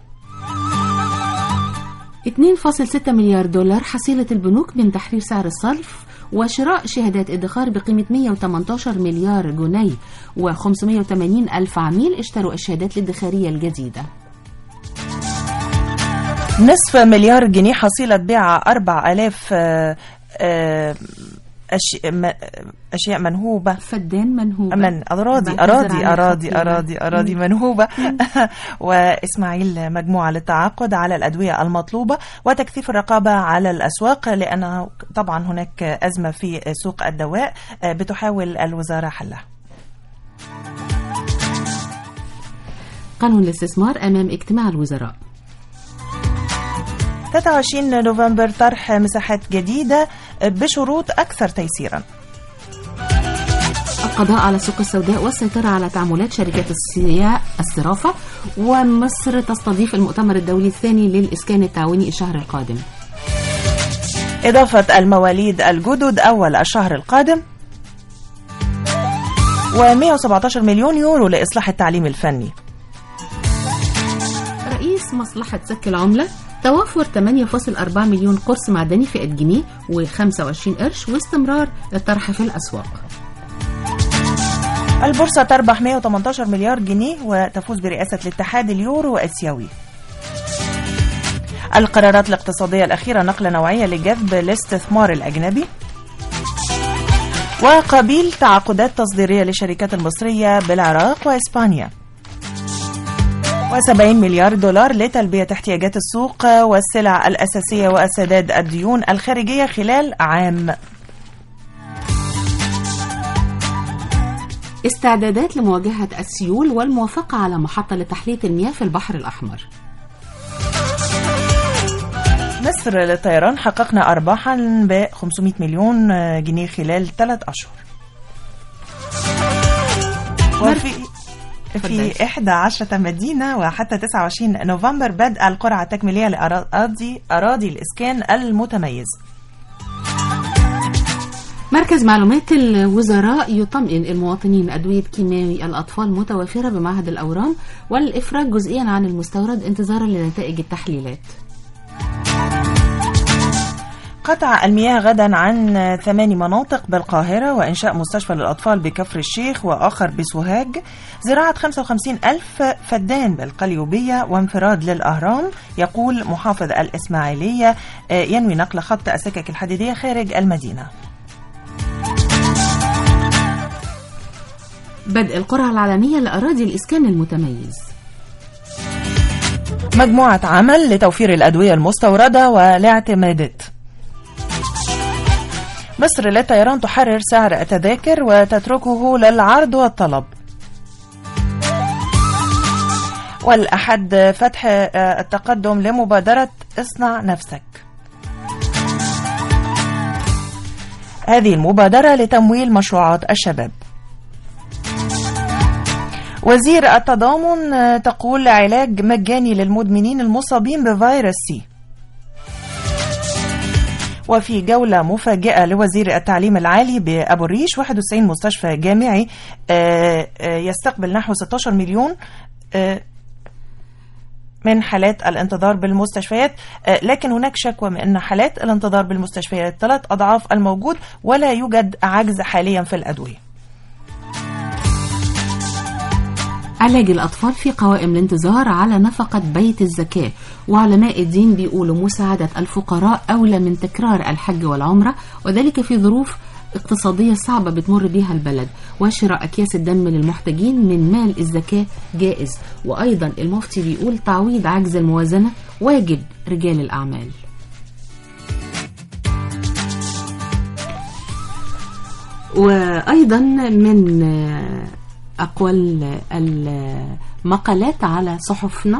2.6 مليار دولار حصيلة البنوك من تحرير سعر الصرف وشراء شهادات ادخار بقيمة 118 مليار جنيه و580 ألف عميل اشتروا الشهادات الادخارية الجديدة. نصف مليار جنيه حصيلة بيع 4000 أشياء منهوبة، فدان منهوبة، أراضي منهوبة وإسماعيل مجموعة للتعاقد على الأدوية المطلوبة وتكثيف الرقابة على الأسواق، لأن طبعا هناك أزمة في سوق الدواء بتحاول الوزارة حلها. قانون الاستثمار أمام اجتماع الوزراء. 23 نوفمبر طرح مساحات جديدة بشروط أكثر تيسيرا. القضاء على السوق السوداء والسيطرة على تعاملات شركات الصرافة. ومصر تستضيف المؤتمر الدولي الثاني للإسكان التعاوني الشهر القادم. إضافة المواليد الجدد أول الشهر القادم. و117 مليون يورو لإصلاح التعليم الفني. رئيس مصلحة سك العملة توفر 8.4 مليون قرص معدني فئة جنيه و25 قرش واستمرار الطرح في الأسواق. البورصة تربح 118 مليار جنيه وتفوز برئاسة الاتحاد اليورو الآسيوي. القرارات الاقتصادية الأخيرة نقلة نوعية لجذب الاستثمار الأجنبي. وقبيل تعاقدات تصديرية للشركات المصرية بالعراق وإسبانيا. و70 مليار دولار لتلبية احتياجات السوق والسلع الأساسية وسداد الديون الخارجية خلال عام. استعدادات لمواجهة السيول والموافقة على محطة لتحلية المياه في البحر الأحمر. مصر للطيران حققنا أرباحا ب 500 مليون جنيه خلال 3 أشهر. في 11 مدينة وحتى 29 نوفمبر بدء القرعة التكميلية لأراضي الإسكان المتميز. مركز معلومات الوزراء يطمئن المواطنين أدوية كيماوي الأطفال متوفرة بمعهد الأورام والإفراج جزئيا عن المستورد انتظارا لنتائج التحليلات. قطع المياه غدا عن 8 مناطق بالقاهرة وإنشاء مستشفى للأطفال بكفر الشيخ وآخر بسوهاج. زراعة 55,000 فدان بالقليوبية وانفراد للأهرام. يقول محافظ الإسماعيلية ينوي نقل خط السكك الحديدية خارج المدينة. بدء القرعة العالمية لأراضي الإسكان المتميز. مجموعة عمل لتوفير الأدوية المستوردة والاعتمادات. مصر للطيران تحرر سعر التذاكر وتتركه للعرض والطلب. والأحد فتح التقدم لمبادرة اصنع نفسك. هذه المبادرة لتمويل مشروعات الشباب. وزير التضامن تقول علاج مجاني للمدمنين المصابين بفيروس سي. وفي جولة مفاجئة لوزير التعليم العالي بأبو الريش 91 مستشفى جامعي يستقبل نحو 16 مليون من حالات الانتظار بالمستشفيات، لكن هناك شكوى من أن حالات الانتظار بالمستشفيات 3 أضعاف الموجود ولا يوجد عجز حاليا في الأدوية. علاج الأطفال في قوائم الانتظار على نفقة بيت الزكاة. وعلماء الدين بيقولوا مساعدة الفقراء أولى من تكرار الحج والعمرة، وذلك في ظروف اقتصادية صعبة بتمر بها البلد. وشراء أكياس الدم للمحتاجين من مال الزكاة جائز. وأيضا المفتي بيقول تعويض عجز الموازنة واجب رجال الأعمال. وأيضا من أقوال المقالات على صحفنا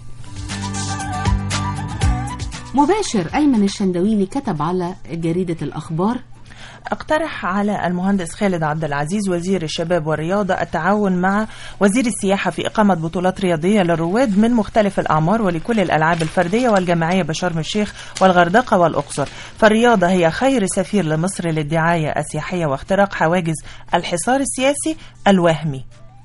مباشر أيمن الشندويلي كتب على جريدة الأخبار: اقترح على المهندس خالد عبد العزيز وزير الشباب والرياضة التعاون مع وزير السياحة في إقامة بطولات رياضية للرواد من مختلف الأعمار ولكل الألعاب الفردية والجماعية بشرم الشيخ والغردقة والأقصر. فالرياضة هي خير سفير لمصر للدعاية السياحية واختراق حواجز الحصار السياسي الوهمي.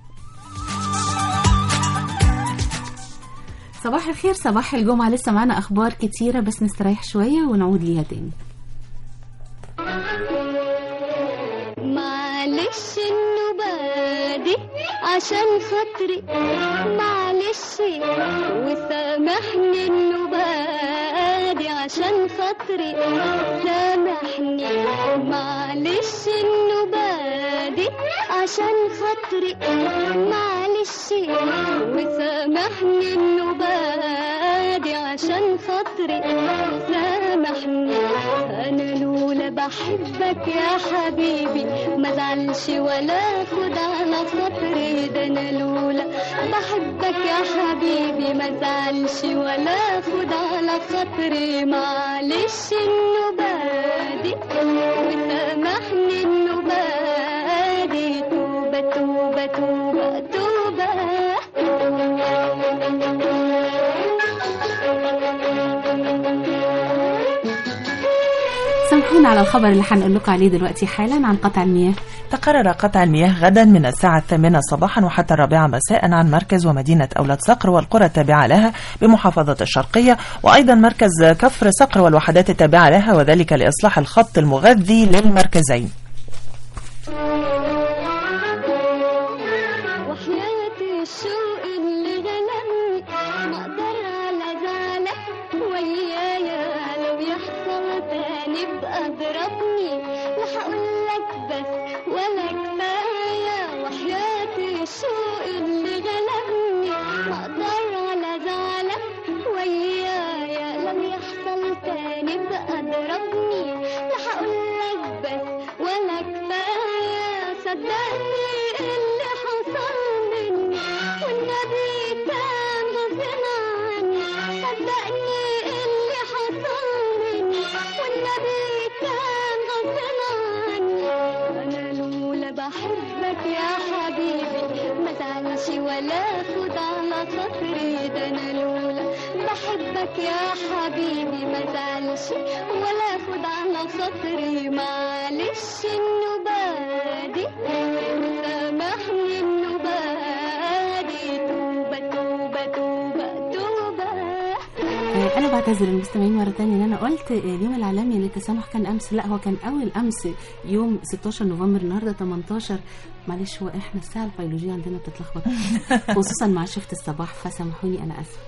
صباح الخير، صباح الجمعة. لسه معنا أخبار كتيرة بس نستريح شوية ونعود ليها تاني. معلش النبادي عشان خاطري، معلش وسامحني النبادي خاطري سامحني معلش إنه بادي عشان خاطري معلش وسامحني إنه بادي عشان خاطري سامحني أنا لولا بحبك يا حبيبي ما زعلش ولا خد على خاطري ده أنا لولا بحبك يا حبيبي ما زعلش ولا خد على خاطري معلش إنه بادي وسامحني إنه بادي توبة توبة توبة توبة سامحونا على الخبر اللي هنقول لكم عليه دلوقتي حالا عن قطع المياه. تقرر قطع المياه غدا من الساعة 8 صباحا وحتى 4 مساء عن مركز ومدينة أولاد صقر والقرى التابعة لها بمحافظة الشرقية، وأيضا مركز كفر صقر والوحدات التابعة لها، وذلك لإصلاح الخط المغذي للمركزين. يا حبيبي ما زعلش ولا خد على خاطري معلش إنه بادي سامحني إنه بادي توبة توبة توبة توبة. أنا بعتذر المستمعين مرة تانية إن أنا قلت اليوم العالمي للتسامح كان أمس، لا هو كان أول أمس يوم 16 نوفمبر، النهاردة 18. معلش هو إحنا الساعة البيولوجية عندنا بتتلخبط خصوصا مع شفت الصباح، فسامحوني أنا آسفة.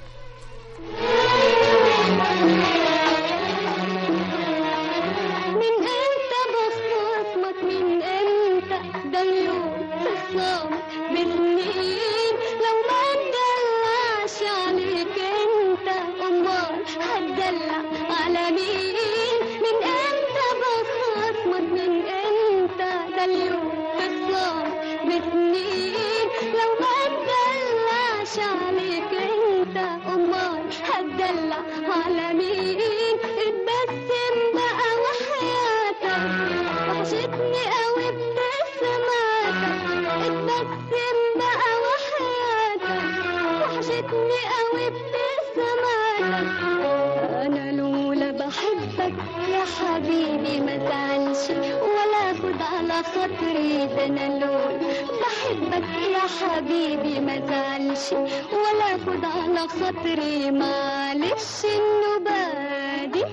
من انت بخصمك من انت ده اليوم خصامك بالسنين لو ما تدلعش عليك انت امال هتدلع على مين؟ من انت بخصمك من انت ده اليوم خصامك بالسنين لو ما تدلعش عليك انت امال هتدلع على مين؟ اتبسم بقى وحياتك وحشتني قوي ابتساماتك، اتبسم بقى وحياتك وحشتني قوي ابتساماتك. انا لولا بحبك يا حبيبي ما زعلش ولا خد على خاطري ده انا لولا بحبك يا حبيبي ما زعلش ولا خد على خاطري معلش إنه بادي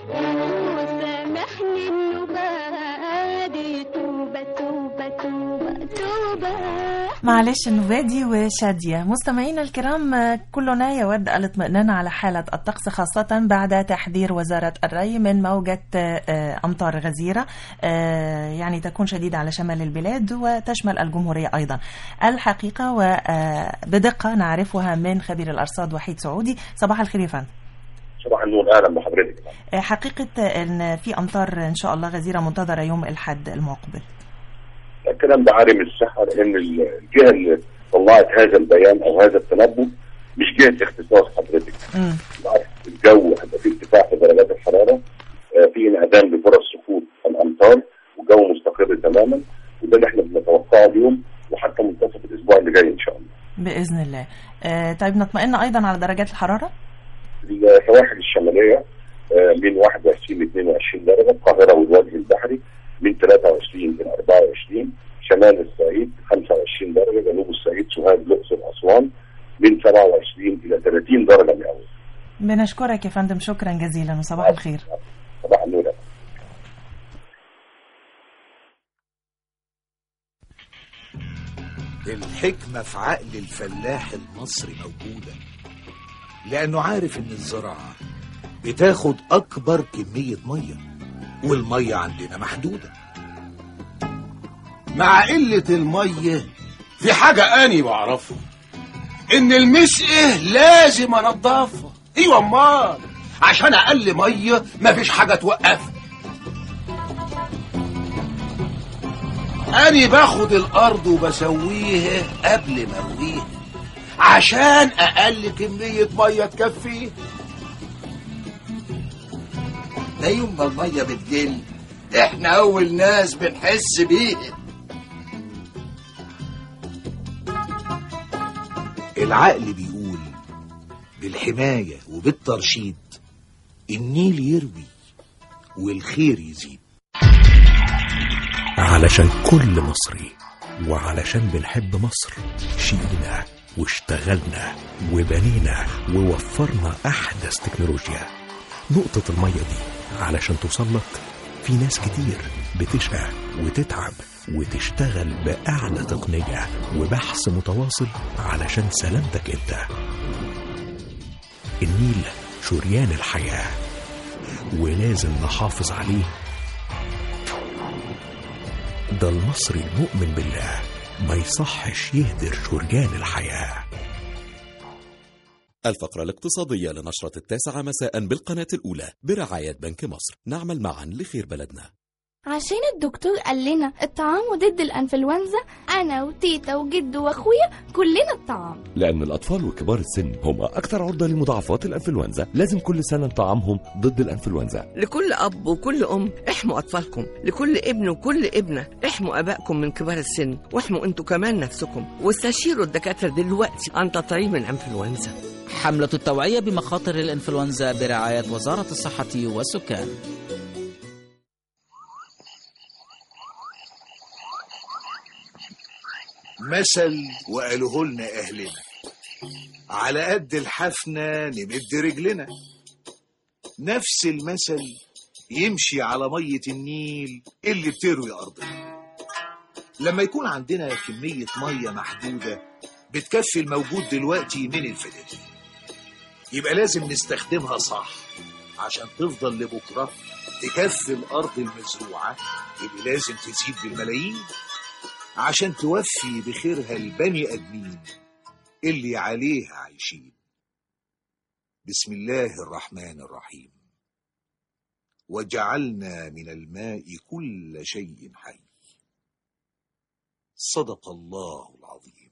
وسامحني إنه بادي توبة توبة توبة توبة. معلش إنه بادي وشادية. مستمعينا الكرام، كلنا يود الاطمئنان على حالة الطقس خاصة بعد تحذير وزارة الري من موجة أمطار غزيرة يعني تكون شديدة على شمال البلاد وتشمل الجمهورية أيضا. الحقيقة وبدقة نعرفها من خبير الأرصاد وحيد سعودي. صباح الخير يا فندم. صباح النور، اهلا بحضرتك. حقيقة ان في امطار ان شاء الله غزيرة منتظرة يوم الاحد المقبل. الكلام ده عارم الصحة، لان الجهة اللي طلعت هذا البيان او هذا التنبؤ مش جهة اختصاص حضرتك. الجو هيبقى في ارتفاع في درجات الحرارة، في انعدام بفرص سقوط الامطار والجو مستقر تماما، وده اللي احنا بنتوقعه اليوم وحتى منتصف الاسبوع اللي جاي ان شاء الله باذن الله. طيب نطمئن ايضا على درجات الحرارة. السواحل الشمالية من 21 ل 22 درجة، القاهرة والوجه البحري من 23 إلى 24، شمال الصعيد 25 درجة، جنوب الصعيد سوهاج الأقصر أسوان من 27 إلى 30 درجة مئوية. بنشكرك يا فندم، شكرا جزيلا وصباح الخير. صباح النور. الحكمة في عقل الفلاح المصري موجودة، لأنه عارف إن الزراعة بتاخد أكبر كمية مية، والمية عندنا محدودة. مع قلة المية في حاجة أنا بعرفها، إن المسقة لازم أنضفها. أيوة أمال، عشان أقل مية مفيش حاجة توقفها. أنا باخد الأرض وبسويها قبل ما أرويها عشان أقل كمية مية تكفيها. ده يوم ما المية بتقل احنا أول ناس بنحس بيها. العقل بيقول بالحماية وبالترشيد النيل يروي والخير يزيد. علشان كل مصري وعلشان بنحب مصر شيلنا واشتغلنا وبنينا ووفرنا أحدث تكنولوجيا. نقطة المية دي علشان توصلك في ناس كتير بتشقى وتتعب وتشتغل بأعلى تقنية وبحث متواصل علشان سلامتك انت. النيل شريان الحياة ولازم نحافظ عليه. ده المصري المؤمن بالله ما يصحش يهدر شريان الحياة. الفقرة الاقتصادية لنشرة 9 مساء بالقناة الأولى برعاية بنك مصر. نعمل معا لخير بلدنا. عشان الدكتور قال لنا الطعام ضد الانفلونزا، انا وتيتا وجد واخويا كلنا الطعام. لان الاطفال وكبار السن هم اكثر عرضة لمضاعفات الانفلونزا، لازم كل سنة نطعمهم ضد الانفلونزا. لكل اب وكل ام احموا اطفالكم، لكل ابن وكل ابنة احموا ابائكم من كبار السن، واحموا انتوا كمان نفسكم، واستشيروا الدكاترة دلوقتي عن تطعيم الانفلونزا. حملة التوعية بمخاطر الانفلونزا برعاية وزارة الصحة والسكان. مثل وقالوه لنا أهلنا، على قد الحفنة نمد رجلنا. نفس المثل يمشي على مية النيل اللي بتروي أرضنا. لما يكون عندنا كمية مية محدودة بتكفي الموجود دلوقتي من الفدادين، يبقى لازم نستخدمها صح عشان تفضل لبكرة تكفي الأرض المزروعة اللي لازم تزيد بالملايين عشان توفي بخيرها البني أدمين اللي عليها عايشين. بسم الله الرحمن الرحيم. وجعلنا من الماء كل شيء حي. صدق الله العظيم.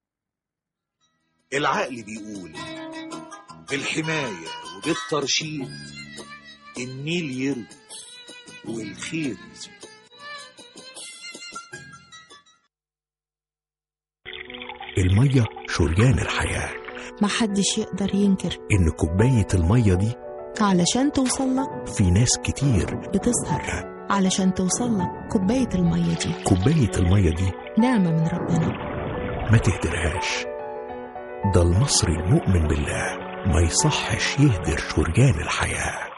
العقل بيقول بالحماية وبالترشيد النيل يروي والخير يزيد. المية شريان الحياة، محدش يقدر ينكر إن كوباية المية دي علشان توصلك في ناس كتير بتسهر علشان توصلك. كوباية المية دي كوباية المية دي نعمة من ربنا، ما تهدرهاش. ده المصري المؤمن بالله ما يصحش يهدر شريان الحياة.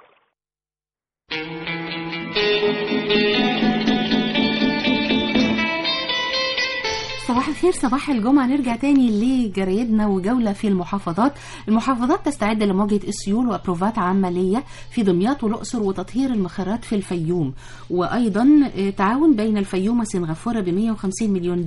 صباح الخير، صباح الجمعة. نرجع تاني لجريدنا وجولة في المحافظات. المحافظات تستعد لمواجهة السيول وأبروفات عملية في دمياط والأقصر وتطهير المخرات في الفيوم، وأيضا تعاون بين الفيوم وسنغافورة ب$150 مليون.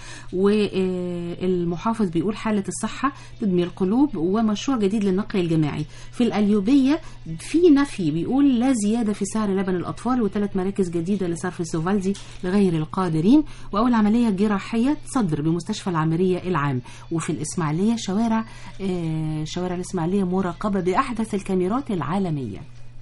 والمحافظ بيقول حالة الصحة تدمي القلوب ومشروع جديد للنقل الجماعي. في القليوبية في نفي بيقول لا زيادة في سعر لبن الأطفال و3 مراكز جديدة لصرف السوفالدي لغير القادرين، وأول عملية جراحية صدر بمستشفى العامرية العام. وفي الإسماعيلية شوارع الإسماعيلية مراقبة بأحدث الكاميرات العالمية.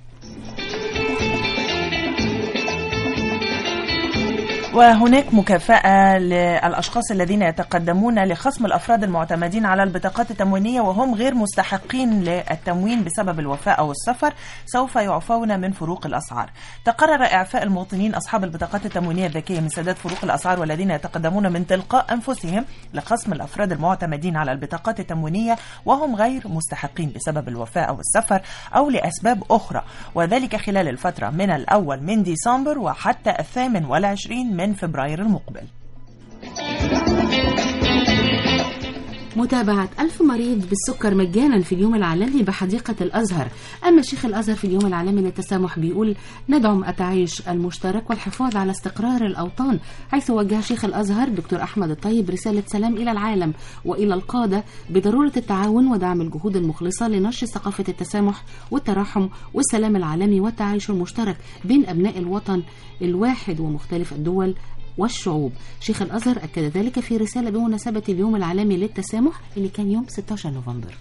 وهناك مكافأة للأشخاص الذين يتقدمون لخصم الأفراد المعتمدين على البطاقات التموينية وهم غير مستحقين للتموين بسبب الوفاة أو السفر، سوف يعفون من فروق الأسعار. تقرر إعفاء المواطنين أصحاب البطاقات التموينية الذكية من سداد فروق الأسعار والذين يتقدمون من تلقاء أنفسهم لخصم الأفراد المعتمدين على البطاقات التموينية وهم غير مستحقين بسبب الوفاة أو السفر أو لأسباب أخرى، وذلك خلال الفترة من 1 ديسمبر وحتى 28 من فبراير المقبل. متابعة 1000 مريض بالسكر مجانا في اليوم العالمي بحديقة الأزهر. أما شيخ الأزهر في اليوم العالمي للتسامح بيقول ندعم التعايش المشترك والحفاظ على استقرار الأوطان، حيث وجه شيخ الأزهر دكتور أحمد الطيب رسالة سلام إلى العالم وإلى القادة بضرورة التعاون ودعم الجهود المخلصة لنشر ثقافة التسامح والتراحم والسلام العالمي والتعايش المشترك بين أبناء الوطن الواحد ومختلف الدول والشعوب. شيخ الأزهر أكد ذلك في رسالة بمناسبة اليوم العالمي للتسامح اللي كان يوم 16 نوفمبر.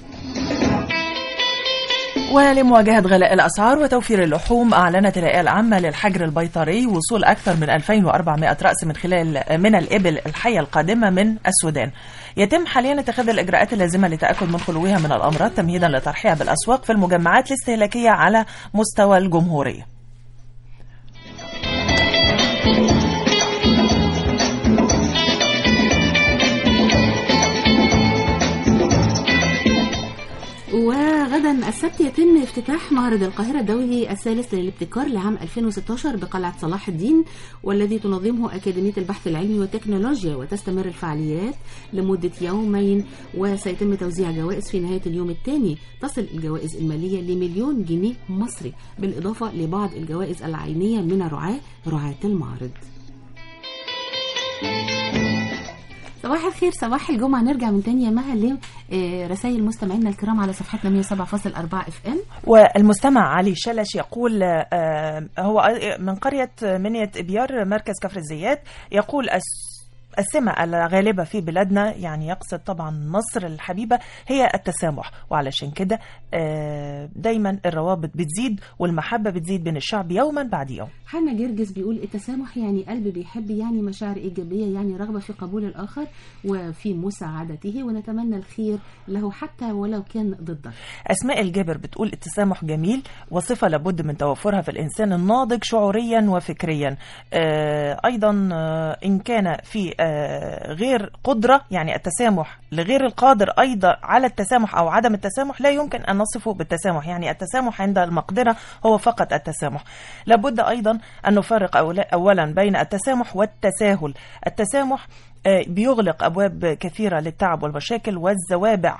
ولمواجهة غلاء الأسعار وتوفير اللحوم، أعلنت الهيئة العامة للحجر البيطري وصول أكثر من 2400 رأس من الإبل الحية القادمة من السودان. يتم حاليا اتخاذ الإجراءات اللازمة للتأكد من خلوها من الأمراض تمهيدا لطرحها بالأسواق في المجمعات الاستهلاكية على مستوى الجمهورية. وغدا السبت يتم افتتاح معرض القاهرة الدولي الثالث للابتكار لعام 2016 بقلعة صلاح الدين، والذي تنظمه أكاديمية البحث العلمي والتكنولوجيا، وتستمر الفعاليات لمدة يومين، وسيتم توزيع جوائز في نهاية اليوم الثاني تصل الجوائز المالية ل1,000,000 جنيه مصري، بالإضافة لبعض الجوائز العينية من رعاة المعرض. صباح الخير، صباح الجمعة. نرجع من تاني يا مها لرسائل مستمعينا الكرام على صفحتنا 107.4 FM. والمستمع علي شلش يقول هو من قرية منية إبيار مركز كفر الزيات، يقول السمة الغالبة في بلادنا، يعني يقصد طبعا مصر الحبيبة، هي التسامح، وعلشان كده دايما الروابط بتزيد والمحبة بتزيد بين الشعب يوما بعد يوم. حنا جرجس بيقول التسامح يعني قلب بيحب، يعني مشاعر إيجابية، يعني رغبة في قبول الآخر وفي مساعدته، ونتمنى الخير له حتى ولو كان ضده. أسماء الجابر بتقول التسامح جميل وصفة لابد من توفرها في الإنسان الناضج شعوريا وفكريا. أيضا إن كان في غير قدرة، يعني التسامح لغير القادر أيضا على التسامح أو عدم التسامح، لا يمكن أن نصفه بالتسامح، يعني التسامح عند المقدرة هو فقط التسامح. لابد أيضا أن نفرق أولا بين التسامح والتساهل. التسامح بيغلق أبواب كثيرة للتعب والمشاكل والزوابع،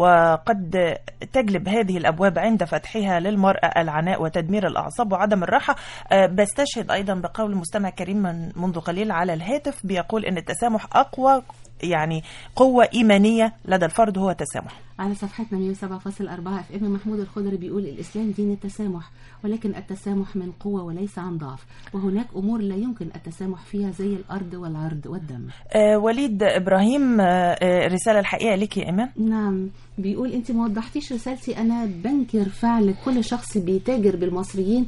وقد تجلب هذه الأبواب عند فتحها للمرأة العناء وتدمير الأعصاب وعدم الراحة. بستشهد أيضا بقول المستمع كريم منذ قليل على الهاتف، بيقول أن التسامح أقوى، يعني قوة إيمانية لدى الفرد هو التسامح. على صفحتنا 107.4 FM محمود الخضري بيقول الإسلام دين التسامح، ولكن التسامح من قوة وليس عن ضعف، وهناك أمور لا يمكن التسامح فيها زي الأرض والعرض والدم. وليد إبراهيم رسالة الحقيقة لك يا إيمان. نعم، بيقول أنت ما وضحتيش رسالتي، أنا بنكر فعل كل شخص بيتاجر بالمصريين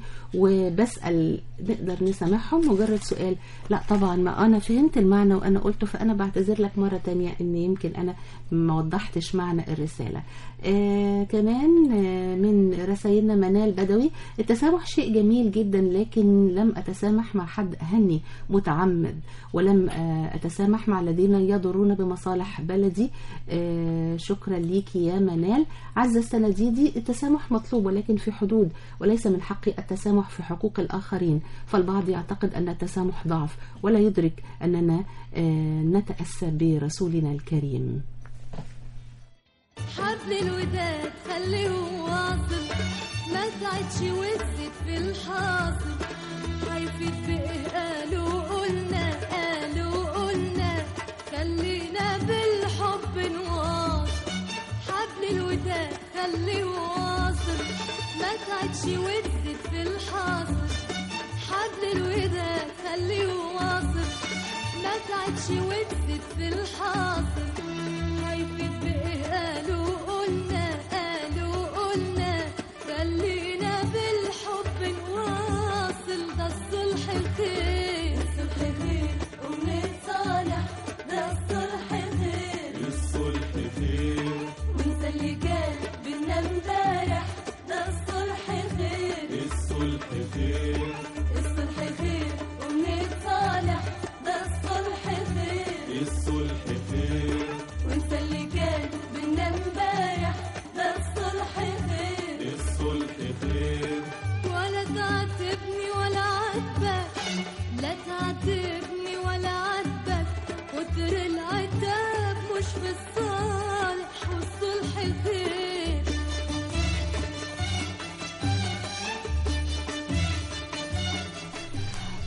وبسأل نقدر نسامحهم؟ مجرد سؤال. لا طبعا، ما أنا فهمت المعنى وأنا قلته، فأنا بعتذر لك مرة تانية إن يمكن أنا ما وضحتش معنى الرسالة. كمان من رسائلنا منال بدوي، التسامح شيء جميل جدا، لكن لم أتسامح مع حد أهني متعمد، ولم أتسامح مع الذين يضرون بمصالح بلدي. شكرا ليكي يا منال. عزة السنديدي، التسامح مطلوب ولكن في حدود، وليس من حقي التسامح في حقوق الآخرين، فالبعض يعتقد أن التسامح ضعف ولا يدرك أننا نتأسى برسولنا الكريم. حبل الوداد خليه واصل، ما تعدش وزت في الحاصل، هيفيد بإيه قالوا قلنا خلينا بالحب نواصل. حبل الوداد خليه واصل، ما تعدش وزت في الحاصل، حبل الوداد خليه واصل، ما تعدش وزت في الحاصل، هيفيد بإيه قالوا قلنا خلينا بالحب نواصل. ده الصلح الخير، الصلح خير ونتصالح، ده الصلح خير ونسى اللي كان بينا امبارح، ده الصلح خير، الصلح خير ونتصالح، ده الصلح خير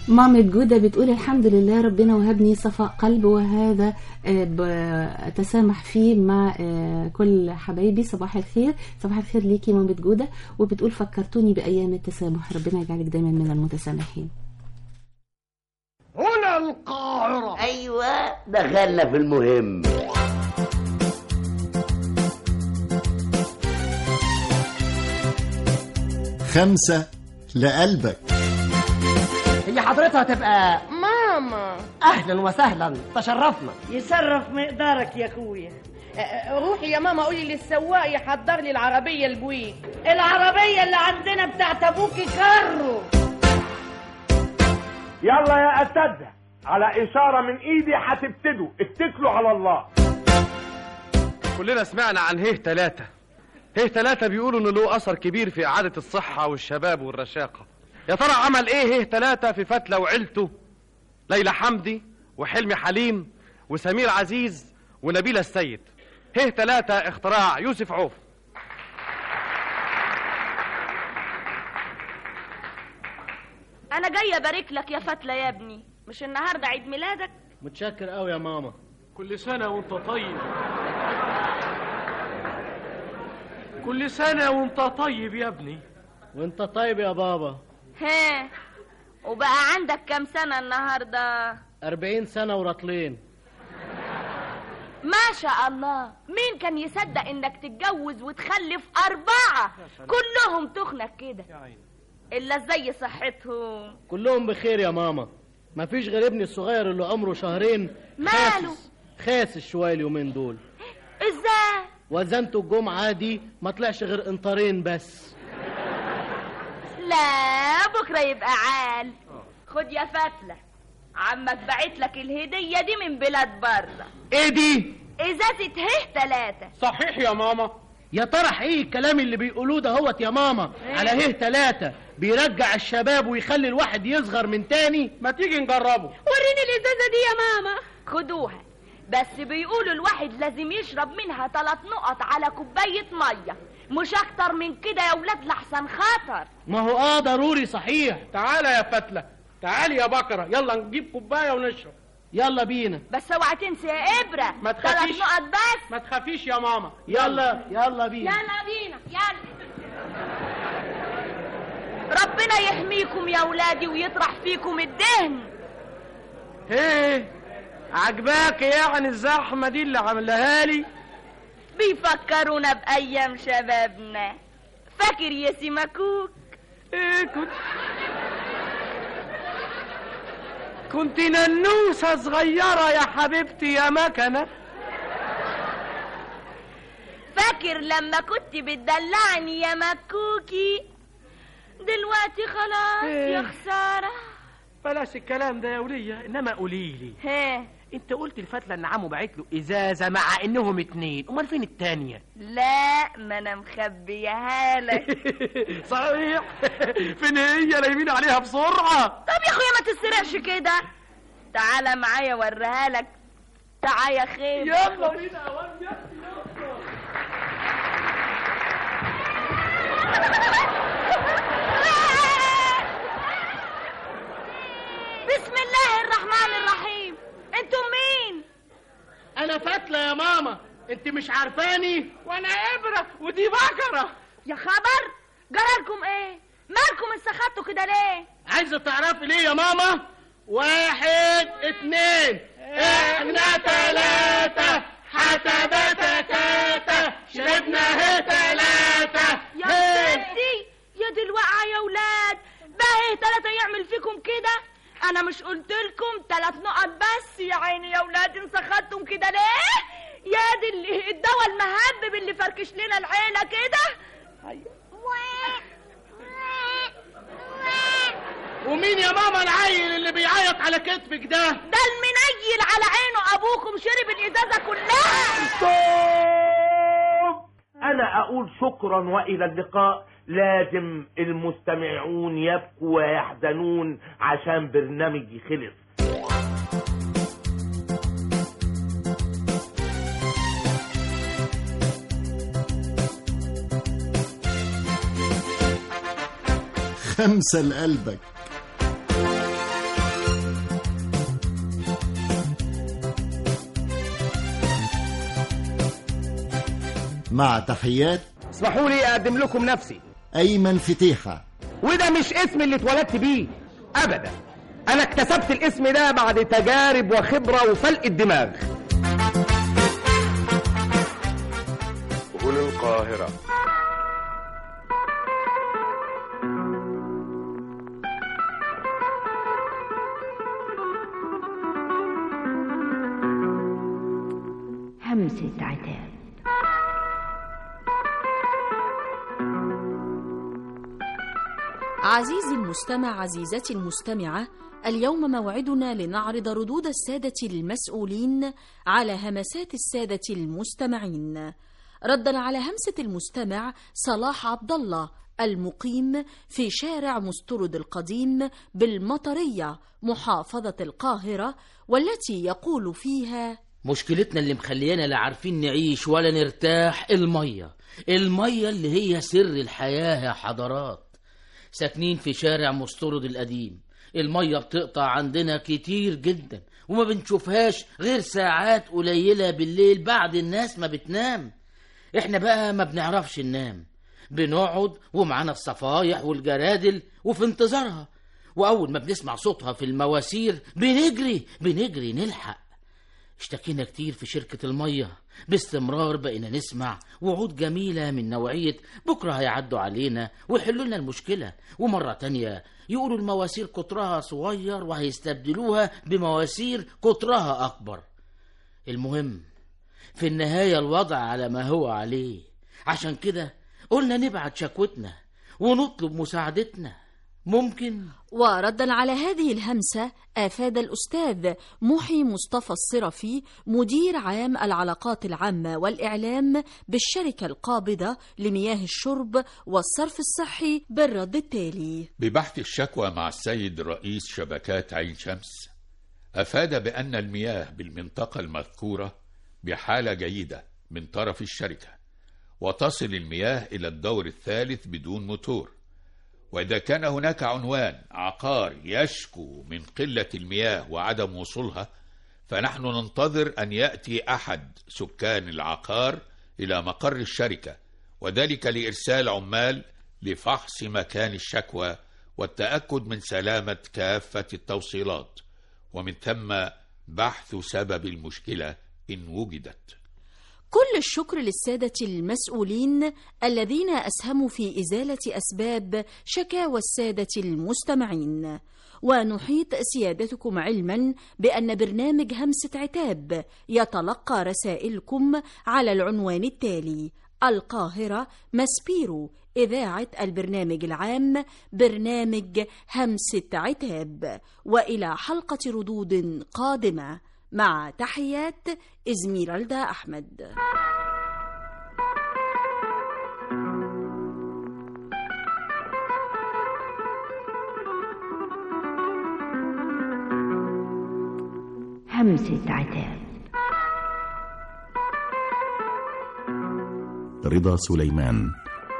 مامة جودة بتقول الحمد لله ربنا وهبني صفاء قلب، وهذا بتسامح فيه مع كل حبايبي. صباح الخير. صباح الخير ليكي مامة جودة. وبتقول فكرتوني بأيام التسامح، ربنا يجعلك دايما من المتسامحين. هنا القاهرة. أيوة دخلنا في المهم. خمسة لقلبك. هي حضرتها تبقى ماما. أهلا وسهلا، تشرفنا. يشرف مقدارك يا أخويا. روحي يا ماما قولي للسواق يحضر لي العربية البويك، العربية اللي عندنا بتاعت أبوكي كارو. يلا يا أساتذة، على إشارة من إيدي هتبتدوا، اتكلوا على الله. كلنا سمعنا عن هيه 3. هيه 3 بيقولوا إنه له أثر كبير في إعادة الصحة والشباب والرشاقة. يا ترى عمل إيه هيه 3 في فتلة وعيلته؟ ليلى حمدي وحلمي حليم وسمير عزيز ونبيلة السيد. هيه 3 اختراع يوسف عوف. أنا جاية أبارك لك يا فتلة يا ابني، مش النهاردة عيد ميلادك؟ متشكر قوي يا ماما. كل سنة وانت طيب. كل سنة وانت طيب يا ابني. وانت طيب يا بابا. ها، وبقى عندك كام سنة النهاردة؟ 40 سنة ورطلين. ما شاء الله، مين كان يصدق انك تتجوز وتخلف 4 كلهم تخنك كده؟ الا ازاي صحتهم؟ كلهم بخير يا ماما، مفيش غير ابني الصغير اللي عمره 2 شهر ماله؟ خاسس شوية اليومين دول. ازاي؟ وزنته الجمعة دي ما طلعش غير انطارين بس. لا بكرة يبقى عال. خد يا فتلة، عمك بعت لك الهدية دي من بلاد بره. ايه دي؟ ازازة هيه 3. صحيح يا ماما. يا ترى حقيقي الكلام اللي بيقولوه ده هوت يا ماما؟ على هيه 3 بيرجع الشباب ويخلي الواحد يصغر من تاني؟ ما تيجي نجربه. وريني الازازة دي يا ماما. خدوها، بس بيقولوا الواحد لازم يشرب منها 3 نقط على كوباية مية، مش اكتر من كده يا ولاد لحسن خطر. ما هو ضروري صحيح. تعالى يا فتلة، تعالي يا بكرة، يلا نجيب كوباية ونشرب. يلا بينا، بس اوعى تنسى يا ابرة. ما تخافيش. 3 نقط بس. ما تخافيش يا ماما. يلا يلا بينا. يلا بينا يلا. ربنا يحميكم يا ولادي ويطرح فيكم الدهن. ايه عجباك يعني الزحمة دي اللي عملها لي؟ بيفكرونا بأيام شبابنا. فاكر يا سيماكوك؟ ايه كنت ننوسة صغيرة يا حبيبتي يا مكنة. فاكر لما كنت بتدلعني يا مكوكي؟ دلوقتي خلاص يا خسارة. بلاش الكلام ده يا ولية، انما قوليلي انت قلت الفتلة ان عمو بعت له ازازة مع انهم 2، امال فين التانية؟ لا ما انا مخبيها لك. صحيح. فين هي؟ لايمين عليها بسرعة. طب يا اخويا ما تسرقش كده، تعالى معايا اوريها لك. تعالى يا خير. يلا بينا يا ولد. بسم الله الرحمن الرحيم. انتم مين؟ انا فتلة يا ماما، انت مش عارفاني؟ وانا ابرة ودي بكرة. يا خبر، جرالكم ايه؟ مالكم استخدتوا كده ليه؟ عايزة تعرفي ليه يا ماما؟ 1 2 احنا 3 حسبتها 3 شربنا هي 3. يا ستي يا دي الوقعة يا ولاد، بقى ايه 3 يعمل فيكم كده؟ انا مش قلت لكم 3 نقط بس؟ يا عيني يا ولاد انسخدتم كده ليه؟ يا دي الدواء المهبب اللي فركش لنا العيلة كده. ومين يا ماما العيل اللي بيعيط على كتفك ده؟ ده المنيل على عينه ابوكم شرب الازازة كلها. أنا أقول شكرا وإلى اللقاء. لازم المستمعون يبكوا ويحزنون عشان برنامجي خلص. خمسة لقلبك. مع تحيات اسمحوا لي اقدم لكم نفسي أيمن فتيحة. وده مش اسمي اللي اتولدت بيه ابدا، انا اكتسبت الاسم ده بعد تجارب وخبرة وفلق الدماغ. هنا القاهرة. همسة عتاب. عزيزي المستمع، عزيزتي المستمعة، اليوم موعدنا لنعرض ردود السادة المسؤولين على همسات السادة المستمعين. ردا على همسة المستمع صلاح عبد الله المقيم في شارع مسترد القديم بالمطرية محافظة القاهرة، والتي يقول فيها: مشكلتنا اللي مخلينا لا عارفين نعيش ولا نرتاح المية اللي هي سر الحياة يا حضرات. ساكنين في شارع مسترد القديم، المية بتقطع عندنا كتير جدا وما بنشوفهاش غير ساعات قليلة بالليل بعد الناس ما بتنام. احنا بقى ما بنعرفش ننام، بنقعد ومعانا الصفايح والجرادل وفي انتظارها، وأول ما بنسمع صوتها في المواسير بنجري نلحق. اشتكينا كتير في شركة المية، باستمرار بقينا نسمع وعود جميلة من نوعية بكرة هيعدوا علينا ويحلوا لنا المشكلة، ومرة تانية يقولوا المواسير قطرها صغير وهيستبدلوها بمواسير قطرها أكبر. المهم في النهاية الوضع على ما هو عليه، عشان كده قلنا نبعت شكوتنا ونطلب مساعدتنا. ممكن؟ وردا على هذه الهمسة أفاد الأستاذ محي مصطفى الصرفي مدير عام العلاقات العامة والإعلام بالشركة القابضة لمياه الشرب والصرف الصحي بالرد التالي: ببحث الشكوى مع السيد رئيس شبكات عين شمس، أفاد بأن المياه بالمنطقة المذكورة بحالة جيدة من طرف الشركة، وتصل المياه إلى الدور الثالث بدون موتور. وإذا كان هناك عنوان عقار يشكو من قلة المياه وعدم وصولها، فنحن ننتظر أن يأتي أحد سكان العقار إلى مقر الشركة، وذلك لإرسال عمال لفحص مكان الشكوى والتأكد من سلامة كافة التوصيلات، ومن ثم بحث سبب المشكلة إن وجدت. كل الشكر للسادة المسؤولين الذين أسهموا في إزالة أسباب شكاوى السادة المستمعين. ونحيط سيادتكم علما بأن برنامج همسة عتاب يتلقى رسائلكم على العنوان التالي: القاهرة ماسبيرو، إذاعة البرنامج العام، برنامج همسة عتاب. وإلى حلقة ردود قادمة، مع تحيات إزميرالدا أحمد. همسة عتاب. رضا سليمان.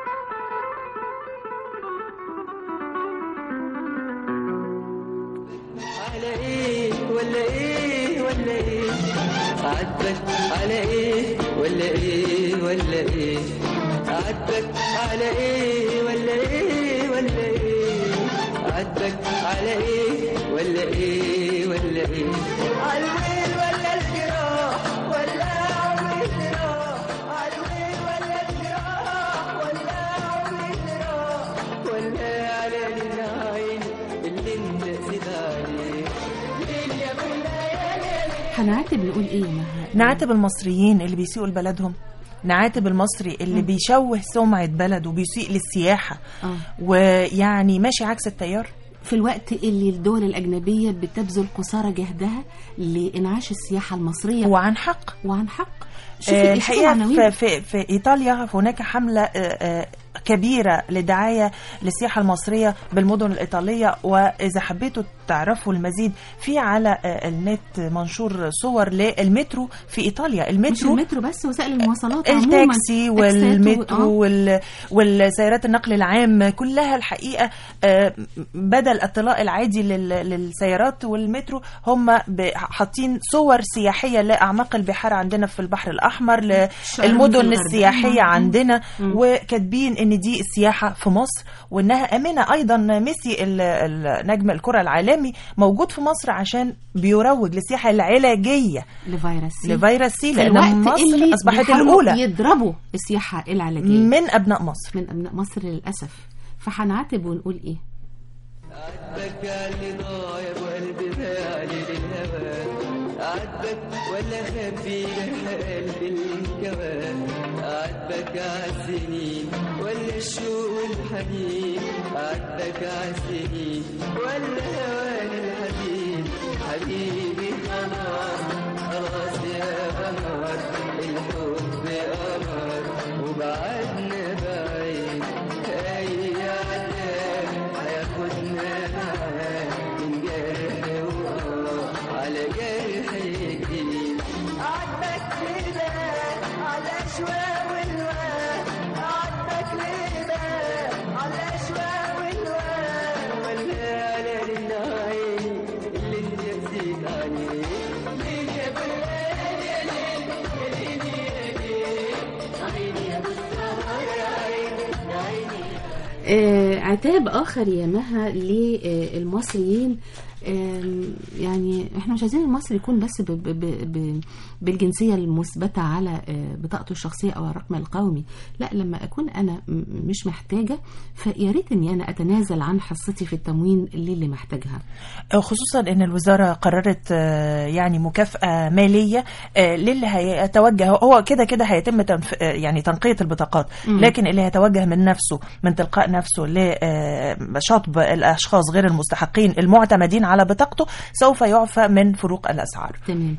عاتبك على ايه ولا ايه ولا ايه؟ عاتبك على ايه ولا ايه ولا ايه؟ عاتبك على ايه ولا ايه ولا ايه؟ على الويل ولا الجراح ولا عمري جراح؟ على الويل ولا الجراح ولا عمري جراح؟ ولا على العين اللي انت زيد عليه؟ ليل يا هنعاتب نقول ايه؟ نعاتب المصريين اللي بيسيئوا لبلدهم، نعاتب المصري اللي بيشوه سمعة بلده وبيسيء للسياحة ويعني ماشي عكس التيار في الوقت اللي الدول الأجنبية بتبذل قصارى جهدها لإنعاش السياحة المصرية وعن حق الحقيقة في إيطاليا هناك حملة كبيرة لدعاية للسياحة المصرية بالمدن الإيطالية، وإذا حبيتوا تعرفوا المزيد في على النت منشور صور للمترو في إيطاليا. مش المترو بس، وسائل المواصلات التاكسي والمترو والسيارات النقل العام كلها الحقيقة بدل الطلاء العادي للسيارات والمترو هم حاطين صور سياحية لأعماق البحار عندنا في البحر الأحمر، للمدن السياحية عندنا، وكاتبين إن دي السياحة في مصر وإنها آمنة. أيضا ميسي النجم الكرة العالمي موجود في مصر عشان بيروج للسياحة العلاجية لفيروس سي لأن مصر أصبحت الأولى يضربوا السياحة العلاجية من أبناء مصر للأسف. فهنعاتب ونقول إيه؟ عاتبك على اللي ضايع وقلبي فاعل للهوى، عاتبك ولا خبي جرح قلبي الكوى، عاتبك عالسنين ولا الشوق والحنين، عاتبك عالسنين ولا هوان الحزين. حبيبي خلاص خلاص يا قمر، الحب قمر وبعدنا بعيد، أي عذاب هياخدنا معاه من جرح وقع على جرح جديد. عاتبك كده على شوق والواد، عاتبك كده على شوق والواد، ولا على النعيم اللي انت نسيت عليه. ليه يا بلاد يا ليل يا ليل يا ليل، عيني يا بالسهر عيني يا عيني. عتاب آخر يا مها للمصريين. يعني احنا مش عايزين المصري يكون بس بالجنسية المثبتة على بطاقته الشخصية او الرقم القومي، لا، لما اكون انا مش محتاجة فيا ريت اني انا اتنازل عن حصتي في التموين اللي محتاجها، خصوصا ان الوزارة قررت يعني مكافأة مالية للي هيتوجه. هو كده هيتم يعني تنقية البطاقات، لكن اللي هيتوجه من نفسه من تلقاء نفسه لشطب الاشخاص غير المستحقين المعتمدين على بطاقته سوف يعفى من فروق الأسعار. تمام.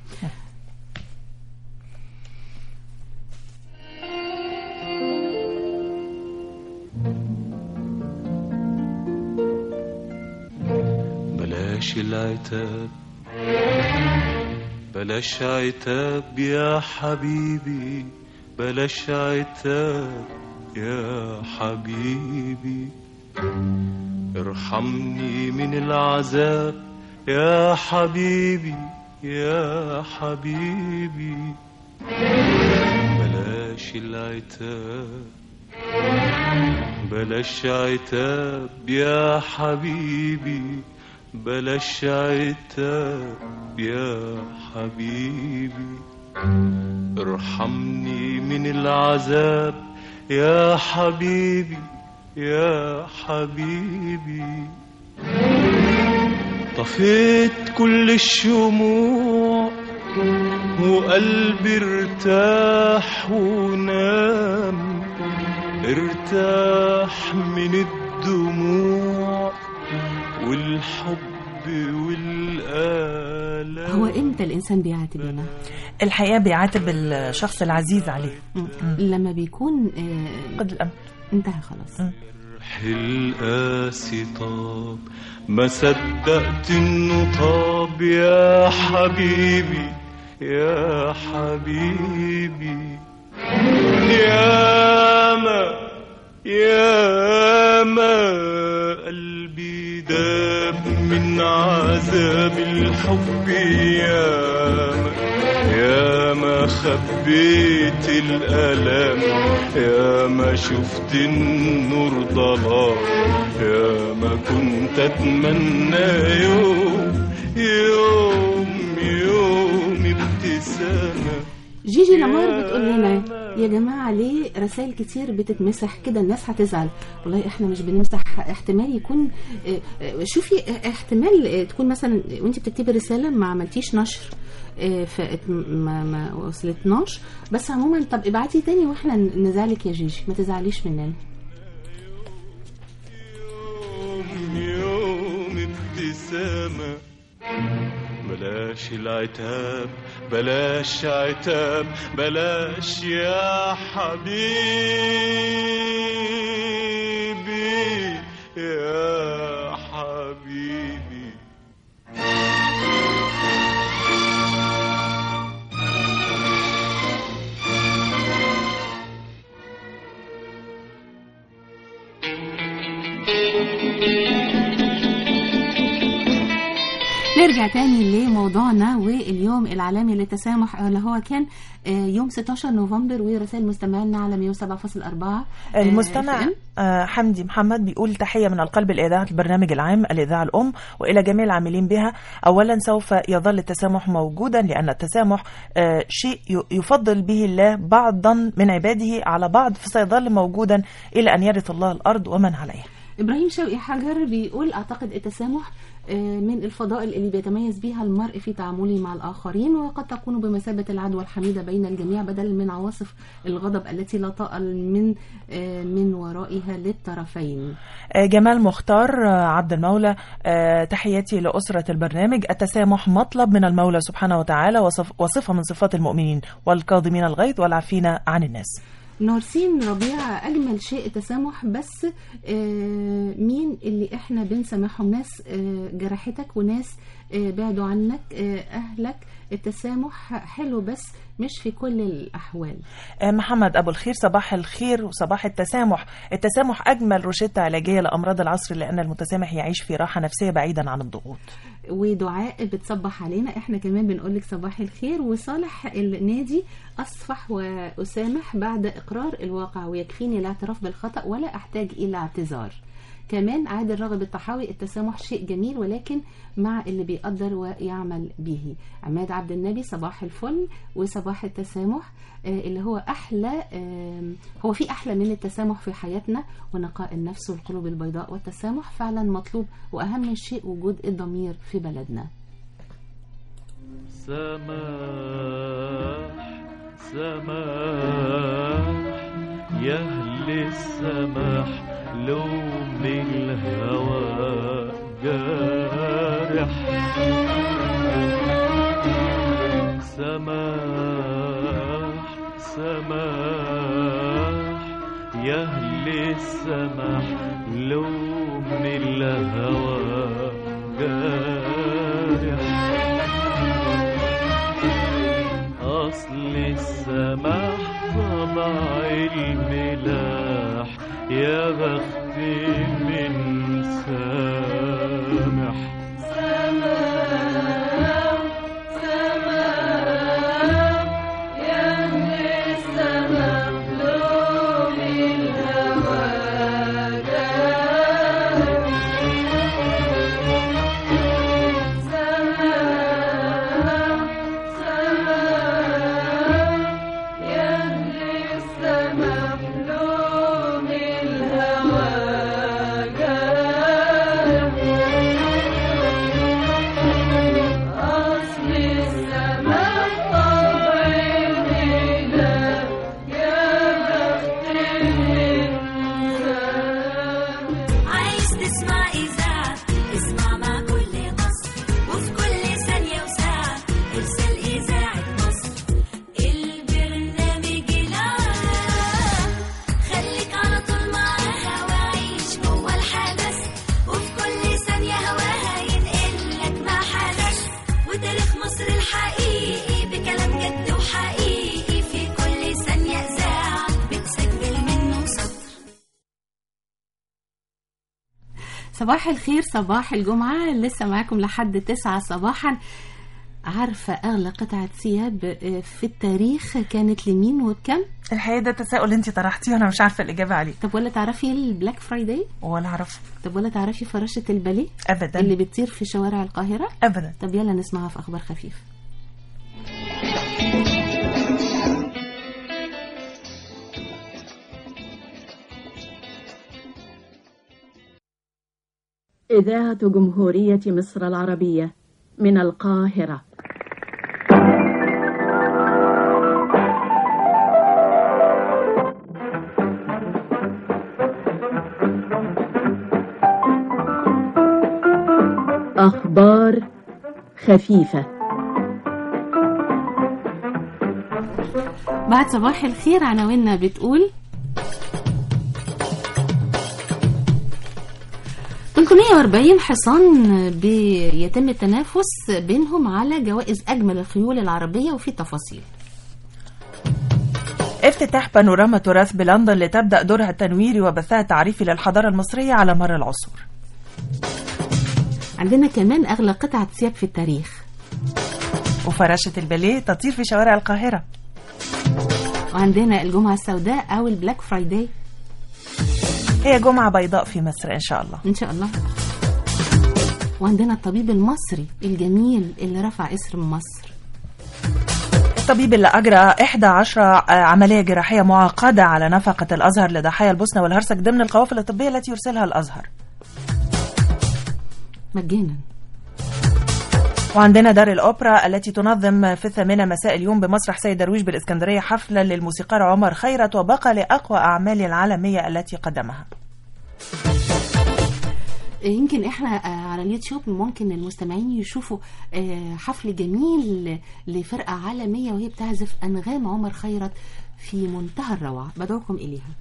بلاش العتاب بلاش عتاب يا حبيبي، بلاش عتاب يا حبيبي، ارحمني من العذاب يا حبيبي يا حبيبي. بلاش العتاب بلاش عتاب يا حبيبي، بلاش عتاب يا حبيبي، ارحمني من العذاب يا حبيبي يا حبيبي. طفيت كل الشموع وقلبي ارتاح ونام، ارتاح من الدموع والحب والآلام. هو امتى الانسان بيعاتب لنا؟ الحقيقة بيعاتب الشخص العزيز عليه لما بيكون قد الأمر انتهى خلاص. القاسي طاب ما صدقت انه طاب يا حبيبي يا حبيبي. ياما قلبي داب من عذاب الحب، ياما خبيت الألم، ياما شفت النور ضلام، ياما كنت أتمنى يوم ابتسامة. جيجي لمار بتقول لنا يا جماعة ليه رسائل كتير بتتمسح كده، الناس هتزعل. والله احنا مش بنمسح، احتمال يكون شوفي احتمال تكون مثلا وانت بتكتبي رسالة ما عملتيش نشر ما وصلتناش، بس عموما طب ابعتي تاني واحنا نزعلك يا جيجي، ما تزعليش مننا. يوم ابتسامة. بلاش العتاب بلاش عتاب بلاش يا حبيبي يا حبيبي. نرجع تاني لموضوعنا واليوم العالمي للتسامح اللي هو كان يوم 16 نوفمبر، ورسائل مستمعينا على 107.4. المستمع حمدي محمد بيقول تحية من القلب لإذاعة البرنامج العام الإذاعة الأم وإلى جميع العاملين بها. أولا سوف يظل التسامح موجودا لأن التسامح شيء يفضل به الله بعضا من عباده على بعض، فسيظل موجودا إلى أن يرث الله الأرض ومن عليها. إبراهيم شوقي حجر بيقول أعتقد التسامح من الفضائل اللي بيتميز بها المرء في تعامله مع الآخرين، وقد تكون بمثابة العدوى الحميدة بين الجميع بدلا من عواصف الغضب التي لا طائل من ورائها للطرفين. جمال مختار عبد المولى تحياتي لأسرة البرنامج. التسامح مطلب من المولى سبحانه وتعالى وصفة من صفات المؤمنين، والكاظمين الغيظ والعافين عن الناس. نورسين ربيع أجمل شيء التسامح، بس مين اللي احنا بنسامحهم؟ ناس جرحتك وناس بعدوا عنك، أهلك. التسامح حلو بس مش في كل الأحوال. محمد أبو الخير صباح الخير وصباح التسامح. التسامح أجمل روشتة علاجية لأمراض العصر، لأن المتسامح يعيش في راحة نفسية بعيدا عن الضغوط. ودعاء بتصبح علينا، احنا كمان بنقولك صباح الخير. وصالح النادي أصفح وأسامح بعد إقرار الواقع، ويكفيني الاعتراف بالخطأ ولا أحتاج إلى اعتذار. كمان عادل راغب الطحاوي التسامح شيء جميل ولكن مع اللي بيقدر ويعمل به. عماد عبد النبي صباح الفل وصباح التسامح اللي هو أحلى، هو في أحلى من التسامح في حياتنا، ونقاء النفس والقلوب البيضاء، والتسامح فعلا مطلوب، وأهم شيء وجود الضمير في بلدنا. سماح سماح يا أهل السماح، لوم الهوى جارح. سماح سماح يا أهل السماح، لوم الهوى جارح. أصل السماح طبع الملاح، يا بخت من سامح. سماح سماح يا أهل السماح، لوم الهوى جارح. سماح سماح يا أهل السماح، لوم الهوى جارح. أصل السماح طبع الملاح، يا بخت من سامح. عايز تسمع إذاعة؟ اسمع مع كل مصر، وفي كل ثانية وساعة ارسل إذاعة مصر. البرنامج العام خليك على طول معاها، وعيش جوه الحدث، وفي كل ثانية هواها ينقلك ما حدث. وتاريخ مصر الحقيقي بكلام جد وحقيقي، في كل ثانية إذاعة بتسجل منه سطر. صباح الخير، صباح الجمعة، لسه معاكم لحد 9 صباحا. عارفة أغلى قطعة ثياب في التاريخ كانت لمين وبكم؟ الحقيقة ده تساؤل انت طرحتيه وانا مش عارفة الإجابة عليه. طب ولا تعرفي البلاك فرايداي؟ ولا عارفة. طب ولا تعرفي فراشة الباليه؟ أبدا. اللي بتطير في شوارع القاهرة؟ أبدا. طب يلا نسمعها في أخبار خفيف. إذاعة جمهورية مصر العربية من القاهرة. أخبار خفيفة. بعد صباح الخير عناويننا بتقول 340 حصان بيتم التنافس بينهم على جوائز أجمل الخيول العربية، وفي تفاصيل. افتتاح بانوراما تراث بلندن لتبدأ دورها التنويري وبثها التعريفي للحضارة المصرية على مر العصور. عندنا كمان أغلى قطعة ثياب في التاريخ. وفراشة الباليه تطير في شوارع القاهرة. وعندنا الجمعة السوداء أو البلاك فرايداي. هي جمعة بيضاء في مصر إن شاء الله. إن شاء الله. وعندنا الطبيب المصري الجميل اللي رفع اسم مصر. الطبيب اللي أجرى 11 عملية جراحية معقدة على نفقة الأزهر لضحايا البوسنة والهرسك ضمن القوافل الطبية التي يرسلها الأزهر مجانا. وعندنا دار الأوبرا التي تنظم في 8 مساء اليوم بمسرح سيد درويش بالإسكندرية حفلة للموسيقار عمر خيرت وبقى لأقوى أعمال العالمية التي قدمها. يمكن احنا على اليوتيوب ممكن المستمعين يشوفوا حفل جميل لفرقة عالمية وهي بتعزف أنغام عمر خيرت في منتهى الروعة، بدعوكم إليها.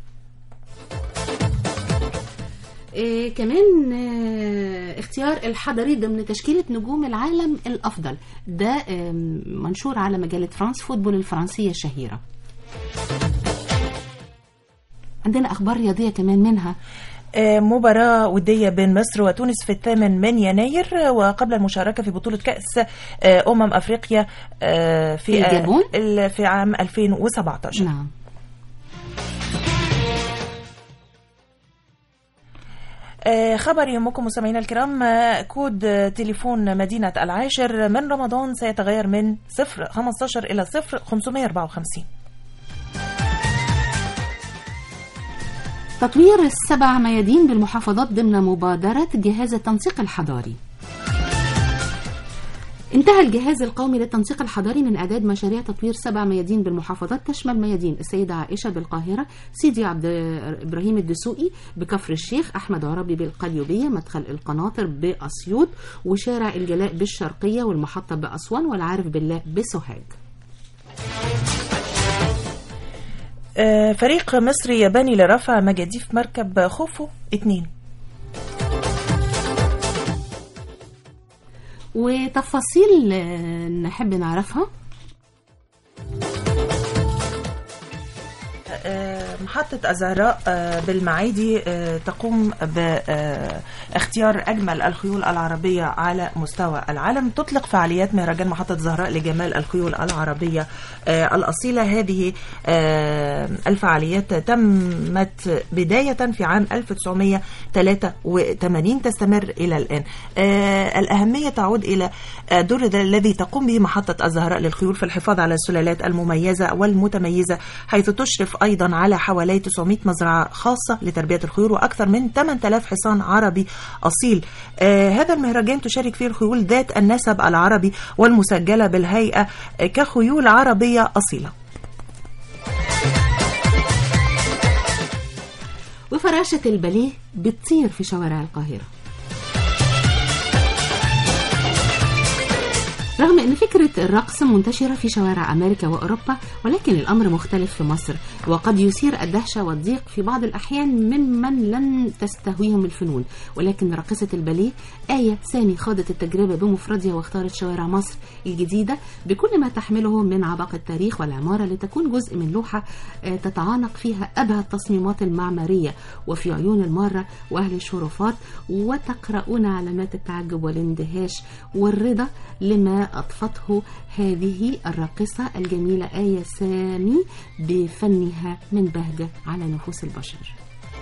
كمان اختيار الحضري ضمن تشكيلة نجوم العالم الأفضل، ده منشور على مجلة فرانس فوتبول الفرنسية الشهيرة. عندنا أخبار رياضية كمان، منها مباراة ودية بين مصر وتونس في 8 يناير وقبل المشاركة في بطولة كأس أفريقيا في الجابون في عام 2017. نعم. خبر يهمكم مستمعينا الكرام، كود تليفون مدينة العاشر من رمضان سيتغير من 015 إلى 0554. تطوير 7 ميادين بالمحافظات ضمن مبادرة جهاز التنسيق الحضاري. انتهى الجهاز القومي للتنسيق الحضاري من إعداد مشاريع تطوير 7 ميادين بالمحافظات تشمل ميادين السيدة عائشة بالقاهرة، سيدي عبد إبراهيم الدسوقي بكفر الشيخ، أحمد عربي بالقليوبية، مدخل القناطر بأسيوط، وشارع الجلاء بالشرقية، والمحطة بأسوان، والعارف بالله بسوهاج. فريق مصري ياباني لرفع مجاديف مركب خوفو 2. وتفاصيل نحب نعرفها. محطة الزهراء بالمعادي تقوم باختيار أجمل الخيول العربية على مستوى العالم. تطلق فعاليات مهرجان محطة الزهراء لجمال الخيول العربية الأصيلة. هذه الفعاليات تمت بداية في عام 1983 تستمر إلى الآن. الأهمية تعود إلى دور الذي تقوم به محطة الزهراء للخيول في الحفاظ على السلالات المميزة والمتميزة، حيث تشرف أيضا على حوالي 900 مزرعة خاصة لتربية الخيول وأكثر من 8000 حصان عربي أصيل. هذا المهرجان تشارك فيه الخيول ذات النسب العربي والمسجلة بالهيئة كخيول عربية أصيلة. وفراشة الباليه بتطير في شوارع القاهرة. رغم أن فكرة الرقص منتشرة في شوارع أمريكا وأوروبا، ولكن الأمر مختلف في مصر، وقد يثير الدهشة والضيق في بعض الأحيان ممن لن تستهويهم الفنون. ولكن راقصة الباليه آية سامي خاضت التجربة بمفردها واختارت شوارع مصر الجديدة بكل ما تحمله من عباقة التاريخ والعمارة لتكون جزء من لوحة تتعانق فيها أبهى التصميمات المعمارية وفي عيون المارة وأهل الشرفات، وتقرؤون علامات التعجب والاندهاش والرضا لما أضفته هذه الراقصة الجميلة آية سامي بفنها من بهجة على نفوس البشر.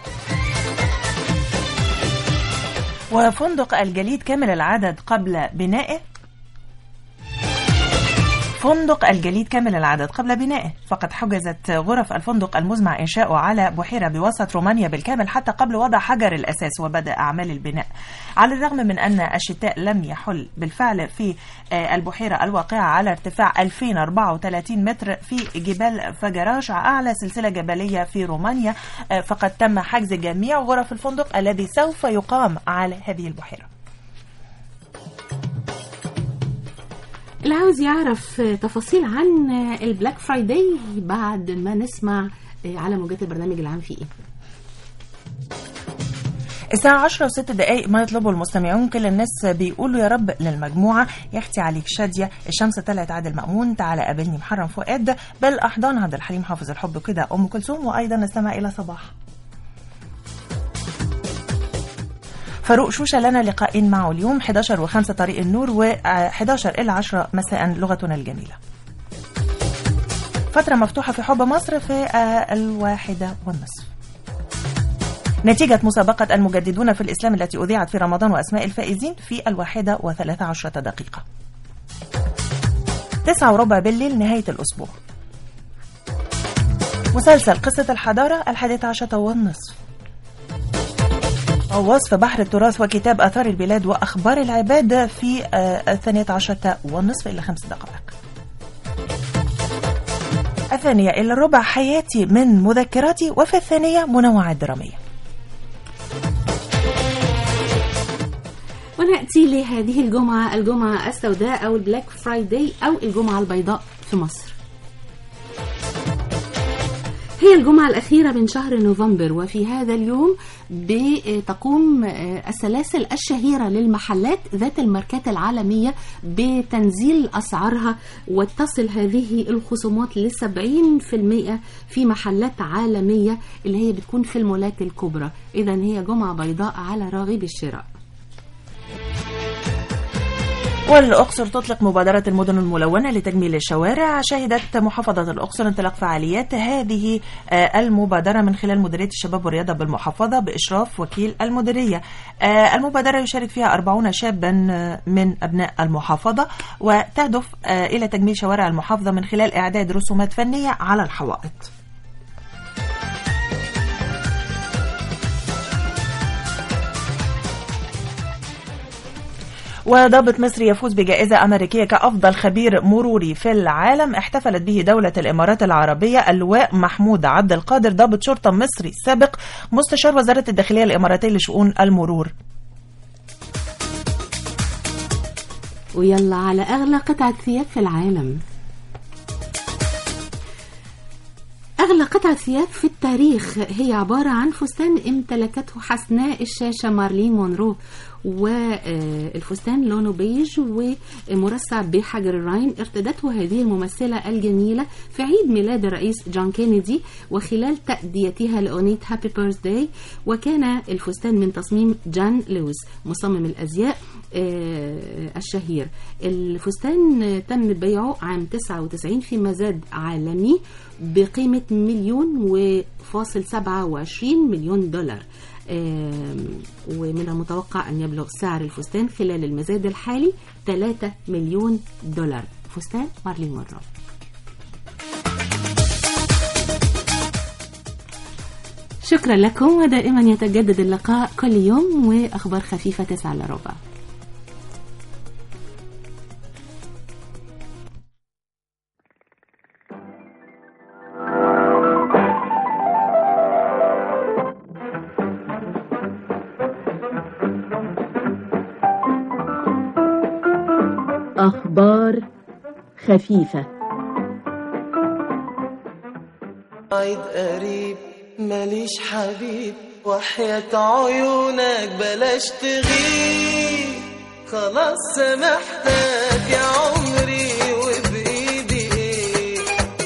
وفندق الجليد كامل العدد قبل بنائه. فندق الجليد كامل العدد قبل بنائه، فقد حجزت غرف الفندق المزمع إنشاؤه على بحيرة بوسط رومانيا بالكامل حتى قبل وضع حجر الأساس وبدأ أعمال البناء. على الرغم من أن الشتاء لم يحل بالفعل في البحيرة الواقعة على ارتفاع 2034 متر في جبال فجراش أعلى سلسلة جبلية في رومانيا، فقد تم حجز جميع غرف الفندق الذي سوف يقام على هذه البحيرة. اللي عاوز يعرف تفاصيل عن البلاك فرايداي بعد ما نسمع على موجات البرنامج العام في ايه. الساعة 10:06 ما يطلبه المستمعون. كل الناس بيقولوا يا رب للمجموعة يا اختي عليك شادية، الشمس طلعت عادل مأمون، تعالى قابلني محرم فؤاد، بالأحضان عبد الحليم حافظ الحب كده أم كلثوم، وأيضا نستمع إلى صباح. فاروق شوشة لنا لقاءين معه اليوم 11 و5 طريق النور و11 إلى 10 مساء لغتنا الجميلة. فترة مفتوحة في حب مصر في 1:30. نتيجة مسابقة المجددون في الإسلام التي أذيعت في رمضان وأسماء الفائزين في 1:13. 9:15 بالليل نهاية الأسبوع. مسلسل قصة الحضارة 11:30. غواص في بحر التراث وكتاب آثار البلاد وأخبار العباد في 12:30 إلى 5 دقائق. 2:15 حياتي من مذكراتي، وفي 2 منوعات درامية. ونأتي لهذه الجمعة السوداء أو البلاك فرايداي أو الجمعة البيضاء في مصر. هي الجمعة الأخيرة من شهر نوفمبر، وفي هذا اليوم بتقوم السلاسل الشهيرة للمحلات ذات الماركات العالمية بتنزيل أسعارها، وتصل هذه الخصومات ل70% في محلات عالمية اللي هي بتكون في المولات الكبرى. إذن هي جمعة بيضاء على راغب الشراء. والأقصر تطلق مبادرة المدن الملونة لتجميل الشوارع. شهدت محافظة الأقصر انطلاق فعاليات هذه المبادرة من خلال مديرية الشباب والرياضة بالمحافظة بإشراف وكيل المديرية. المبادرة يشارك فيها 40 شابا من أبناء المحافظة، وتهدف إلى تجميل شوارع المحافظة من خلال إعداد رسومات فنية على الحوائط. وضابط مصري يفوز بجائزة أمريكية كأفضل خبير مروري في العالم. احتفلت به دولة الإمارات العربية. اللواء محمود عبد القادر ضابط شرطة مصري سابق مستشار وزارة الداخلية الإماراتية لشؤون المرور. ويلا على أغلى قطعة ثياب في العالم. أغلى قطعة ثياب في التاريخ هي عبارة عن فستان امتلكته حسناء الشاشة مارلين مونرو، والفستان لونه بيج ومرصع بحجر الراين. ارتدته هذه الممثلة الجميلة في عيد ميلاد الرئيس جون كينيدي وخلال تأديتها لأغنية هابي بيرثداي. وكان الفستان من تصميم جان لويس مصمم الأزياء الشهير. الفستان تم بيعه عام 99 في مزاد عالمي بقيمة $1.27 مليون. ومن المتوقع أن يبلغ سعر الفستان خلال المزاد الحالي $3 مليون. فستان مارلين مونرو. شكرا لكم، ودائما يتجدد اللقاء كل يوم وأخبار خفيفة 9:15. أخبار خفيفة. عيد قريب ماليش حبيب، وحياة عيونك بلاش تغيب، خلاص سامحتك يا عمري وبإيدي ايه،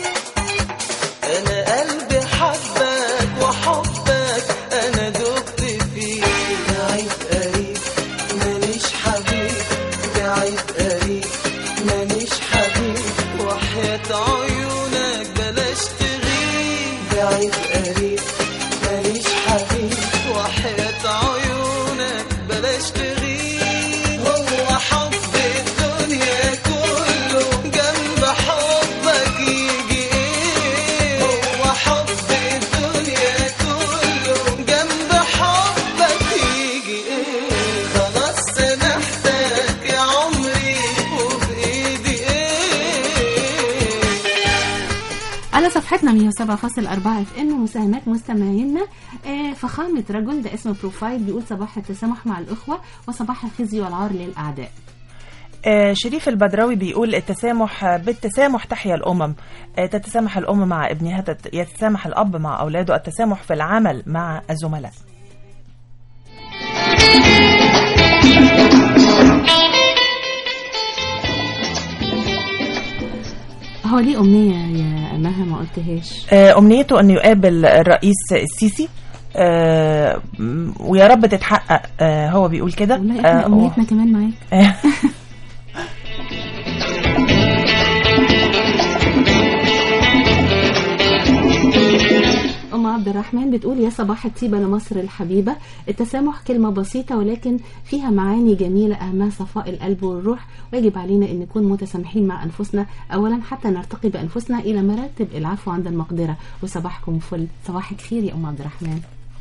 أنا قلبي حبك وحبك أنا دقت فيه. عيد قريب ماليش حبيب، عيد قريب ماليش حبيب، وحياة عيونك بلاش تغيب. عيد قريب ماليش حبيب، وحياة عيونك بلاش تغيب. هو حب الدنيا كله جنب حبك يجي ايه، هو حب الدنيا كله جنب حبك يجي ايه، خلاص سامحتك يا عمري وبإيدي ايه. على صفحتنا 107.4 FM مساهمات مستمعينا. فخامة رجل ده اسمه بروفايل بيقول صباح التسامح مع الأخوة وصباح الخزي والعار للأعداء. شريف البدراوي بيقول التسامح بالتسامح تحيا الأمم. تتسامح الأم مع ابنها، يتسامح الأب مع أولاده، التسامح في العمل مع الزملاء. هو ليه أمنية يا مها ما قلتهاش؟ أمنيته أن يقابل الرئيس السيسي ويا رب تتحقق. هو بيقول كده. والله احنا امنيتنا كمان معاك. أم عبد الرحمن بتقول يا صباح الطيبة لمصر الحبيبة، التسامح كلمة بسيطة ولكن فيها معاني جميلة أهمها صفاء القلب والروح، ويجب علينا أن نكون متسامحين مع أنفسنا أولا حتى نرتقي بأنفسنا إلى مراتب العفو عند المقدرة. وصباحكم فل. صباحك خير يا أم عبد الرحمن.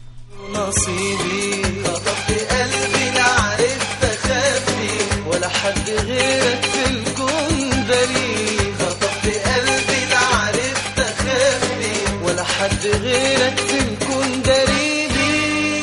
نصيبي خطفت قلبي لا عرفت أخبي ولا حد غيرك في الكون دليل، خطفت قلبي لا عرفت أخبي ولا حد غيرك في الكون دليلي،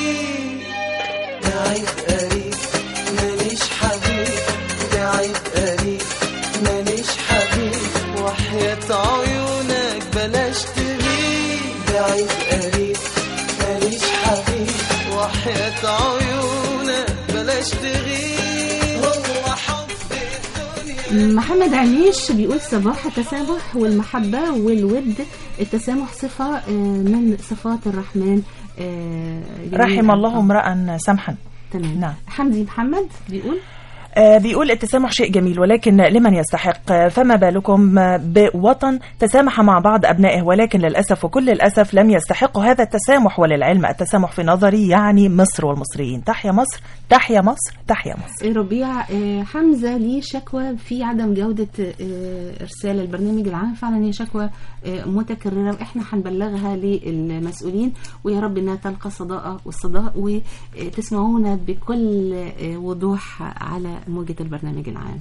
ده عيب قريب ماليش حبيب، ده عيب قريب ماليش حبيب، وحياة عيونك بلاش تغيب، ده عيب قريب ماليش حبيب، وحياة عيونك بلاش تغيب، هو حب الدنيا. محمد عليش بيقول صباح التسامح والمحبة والود، التسامح صفة من صفات الرحمن. رحم الله امرأ سمحا. تمام. نعم. حمدي محمد بيقول التسامح شيء جميل ولكن لمن يستحق، فما بالكم بوطن تسامح مع بعض أبنائه ولكن للأسف وكل الأسف لم يستحقوا هذا التسامح. وللعلم التسامح في نظري يعني مصر والمصريين. تحيا مصر تحيا مصر تحيا مصر. ربيع حمزة ليه شكوى في عدم جودة إرسال البرنامج العام، فعلا هي شكوى متكررة وإحنا هنبلغها للمسؤولين ويا رب إنها تلقى صداء وتسمعونا بكل وضوح على موجة البرنامج العام.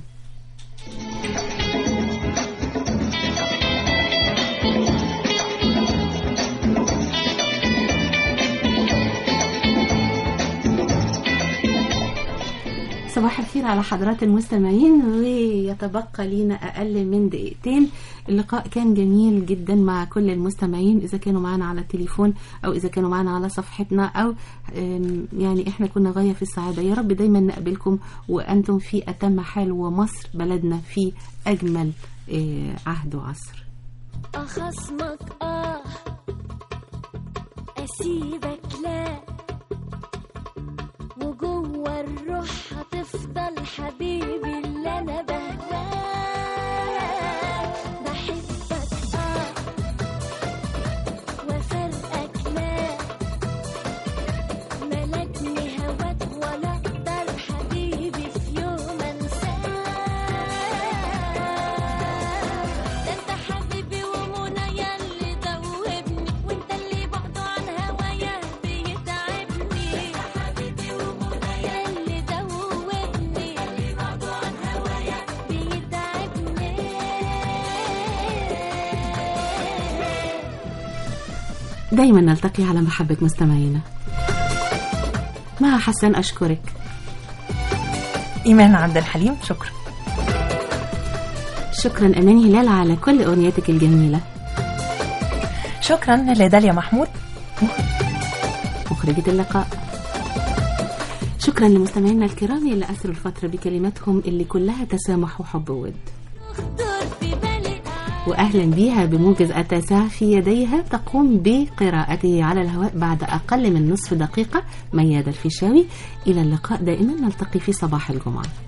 صباح الخير على حضرات المستمعين، ويتبقى لنا أقل من دقيقتين. اللقاء كان جميل جدا مع كل المستمعين، إذا كانوا معنا على التليفون أو إذا كانوا معنا على صفحتنا أو يعني إحنا كنا غاية في السعادة. يا رب دايما نقابلكم وأنتم في أتم حال، ومصر بلدنا في أجمل عهد وعصر. أخصمك أسيبك لا، وجوه الروح هتفضل حبيبي اللي أنا بهواك، بحبك وفرقك لا، ملكني هواك ولا أقدر حبيبي في يوم أنساك، ده أنت حبيبي ومنى ياللي دوبني، وأنت اللي بعده عن هوايا بيتعبني، حبيبي ومنى ياللي دوبني، اللي بعده عن هوايا بيتعبني. دايما نلتقي على محبة مستمعينا. مع حسن أشكرك. إيمان عبد الحليم شكرا. شكرا أمان هلال على كل أغنياتك الجميلة. شكرا لداليا محمود مخرجة اللقاء. شكرا لمستمعينا الكرام اللي أثروا الفترة بكلماتهم اللي كلها تسامح وحب وود. وأهلا بيها بموجز التاسعة في يديها، تقوم بقراءته على الهواء بعد أقل من نصف دقيقة ميادة الفيشاوي. إلى اللقاء، دائما نلتقي في صباح الجمعة.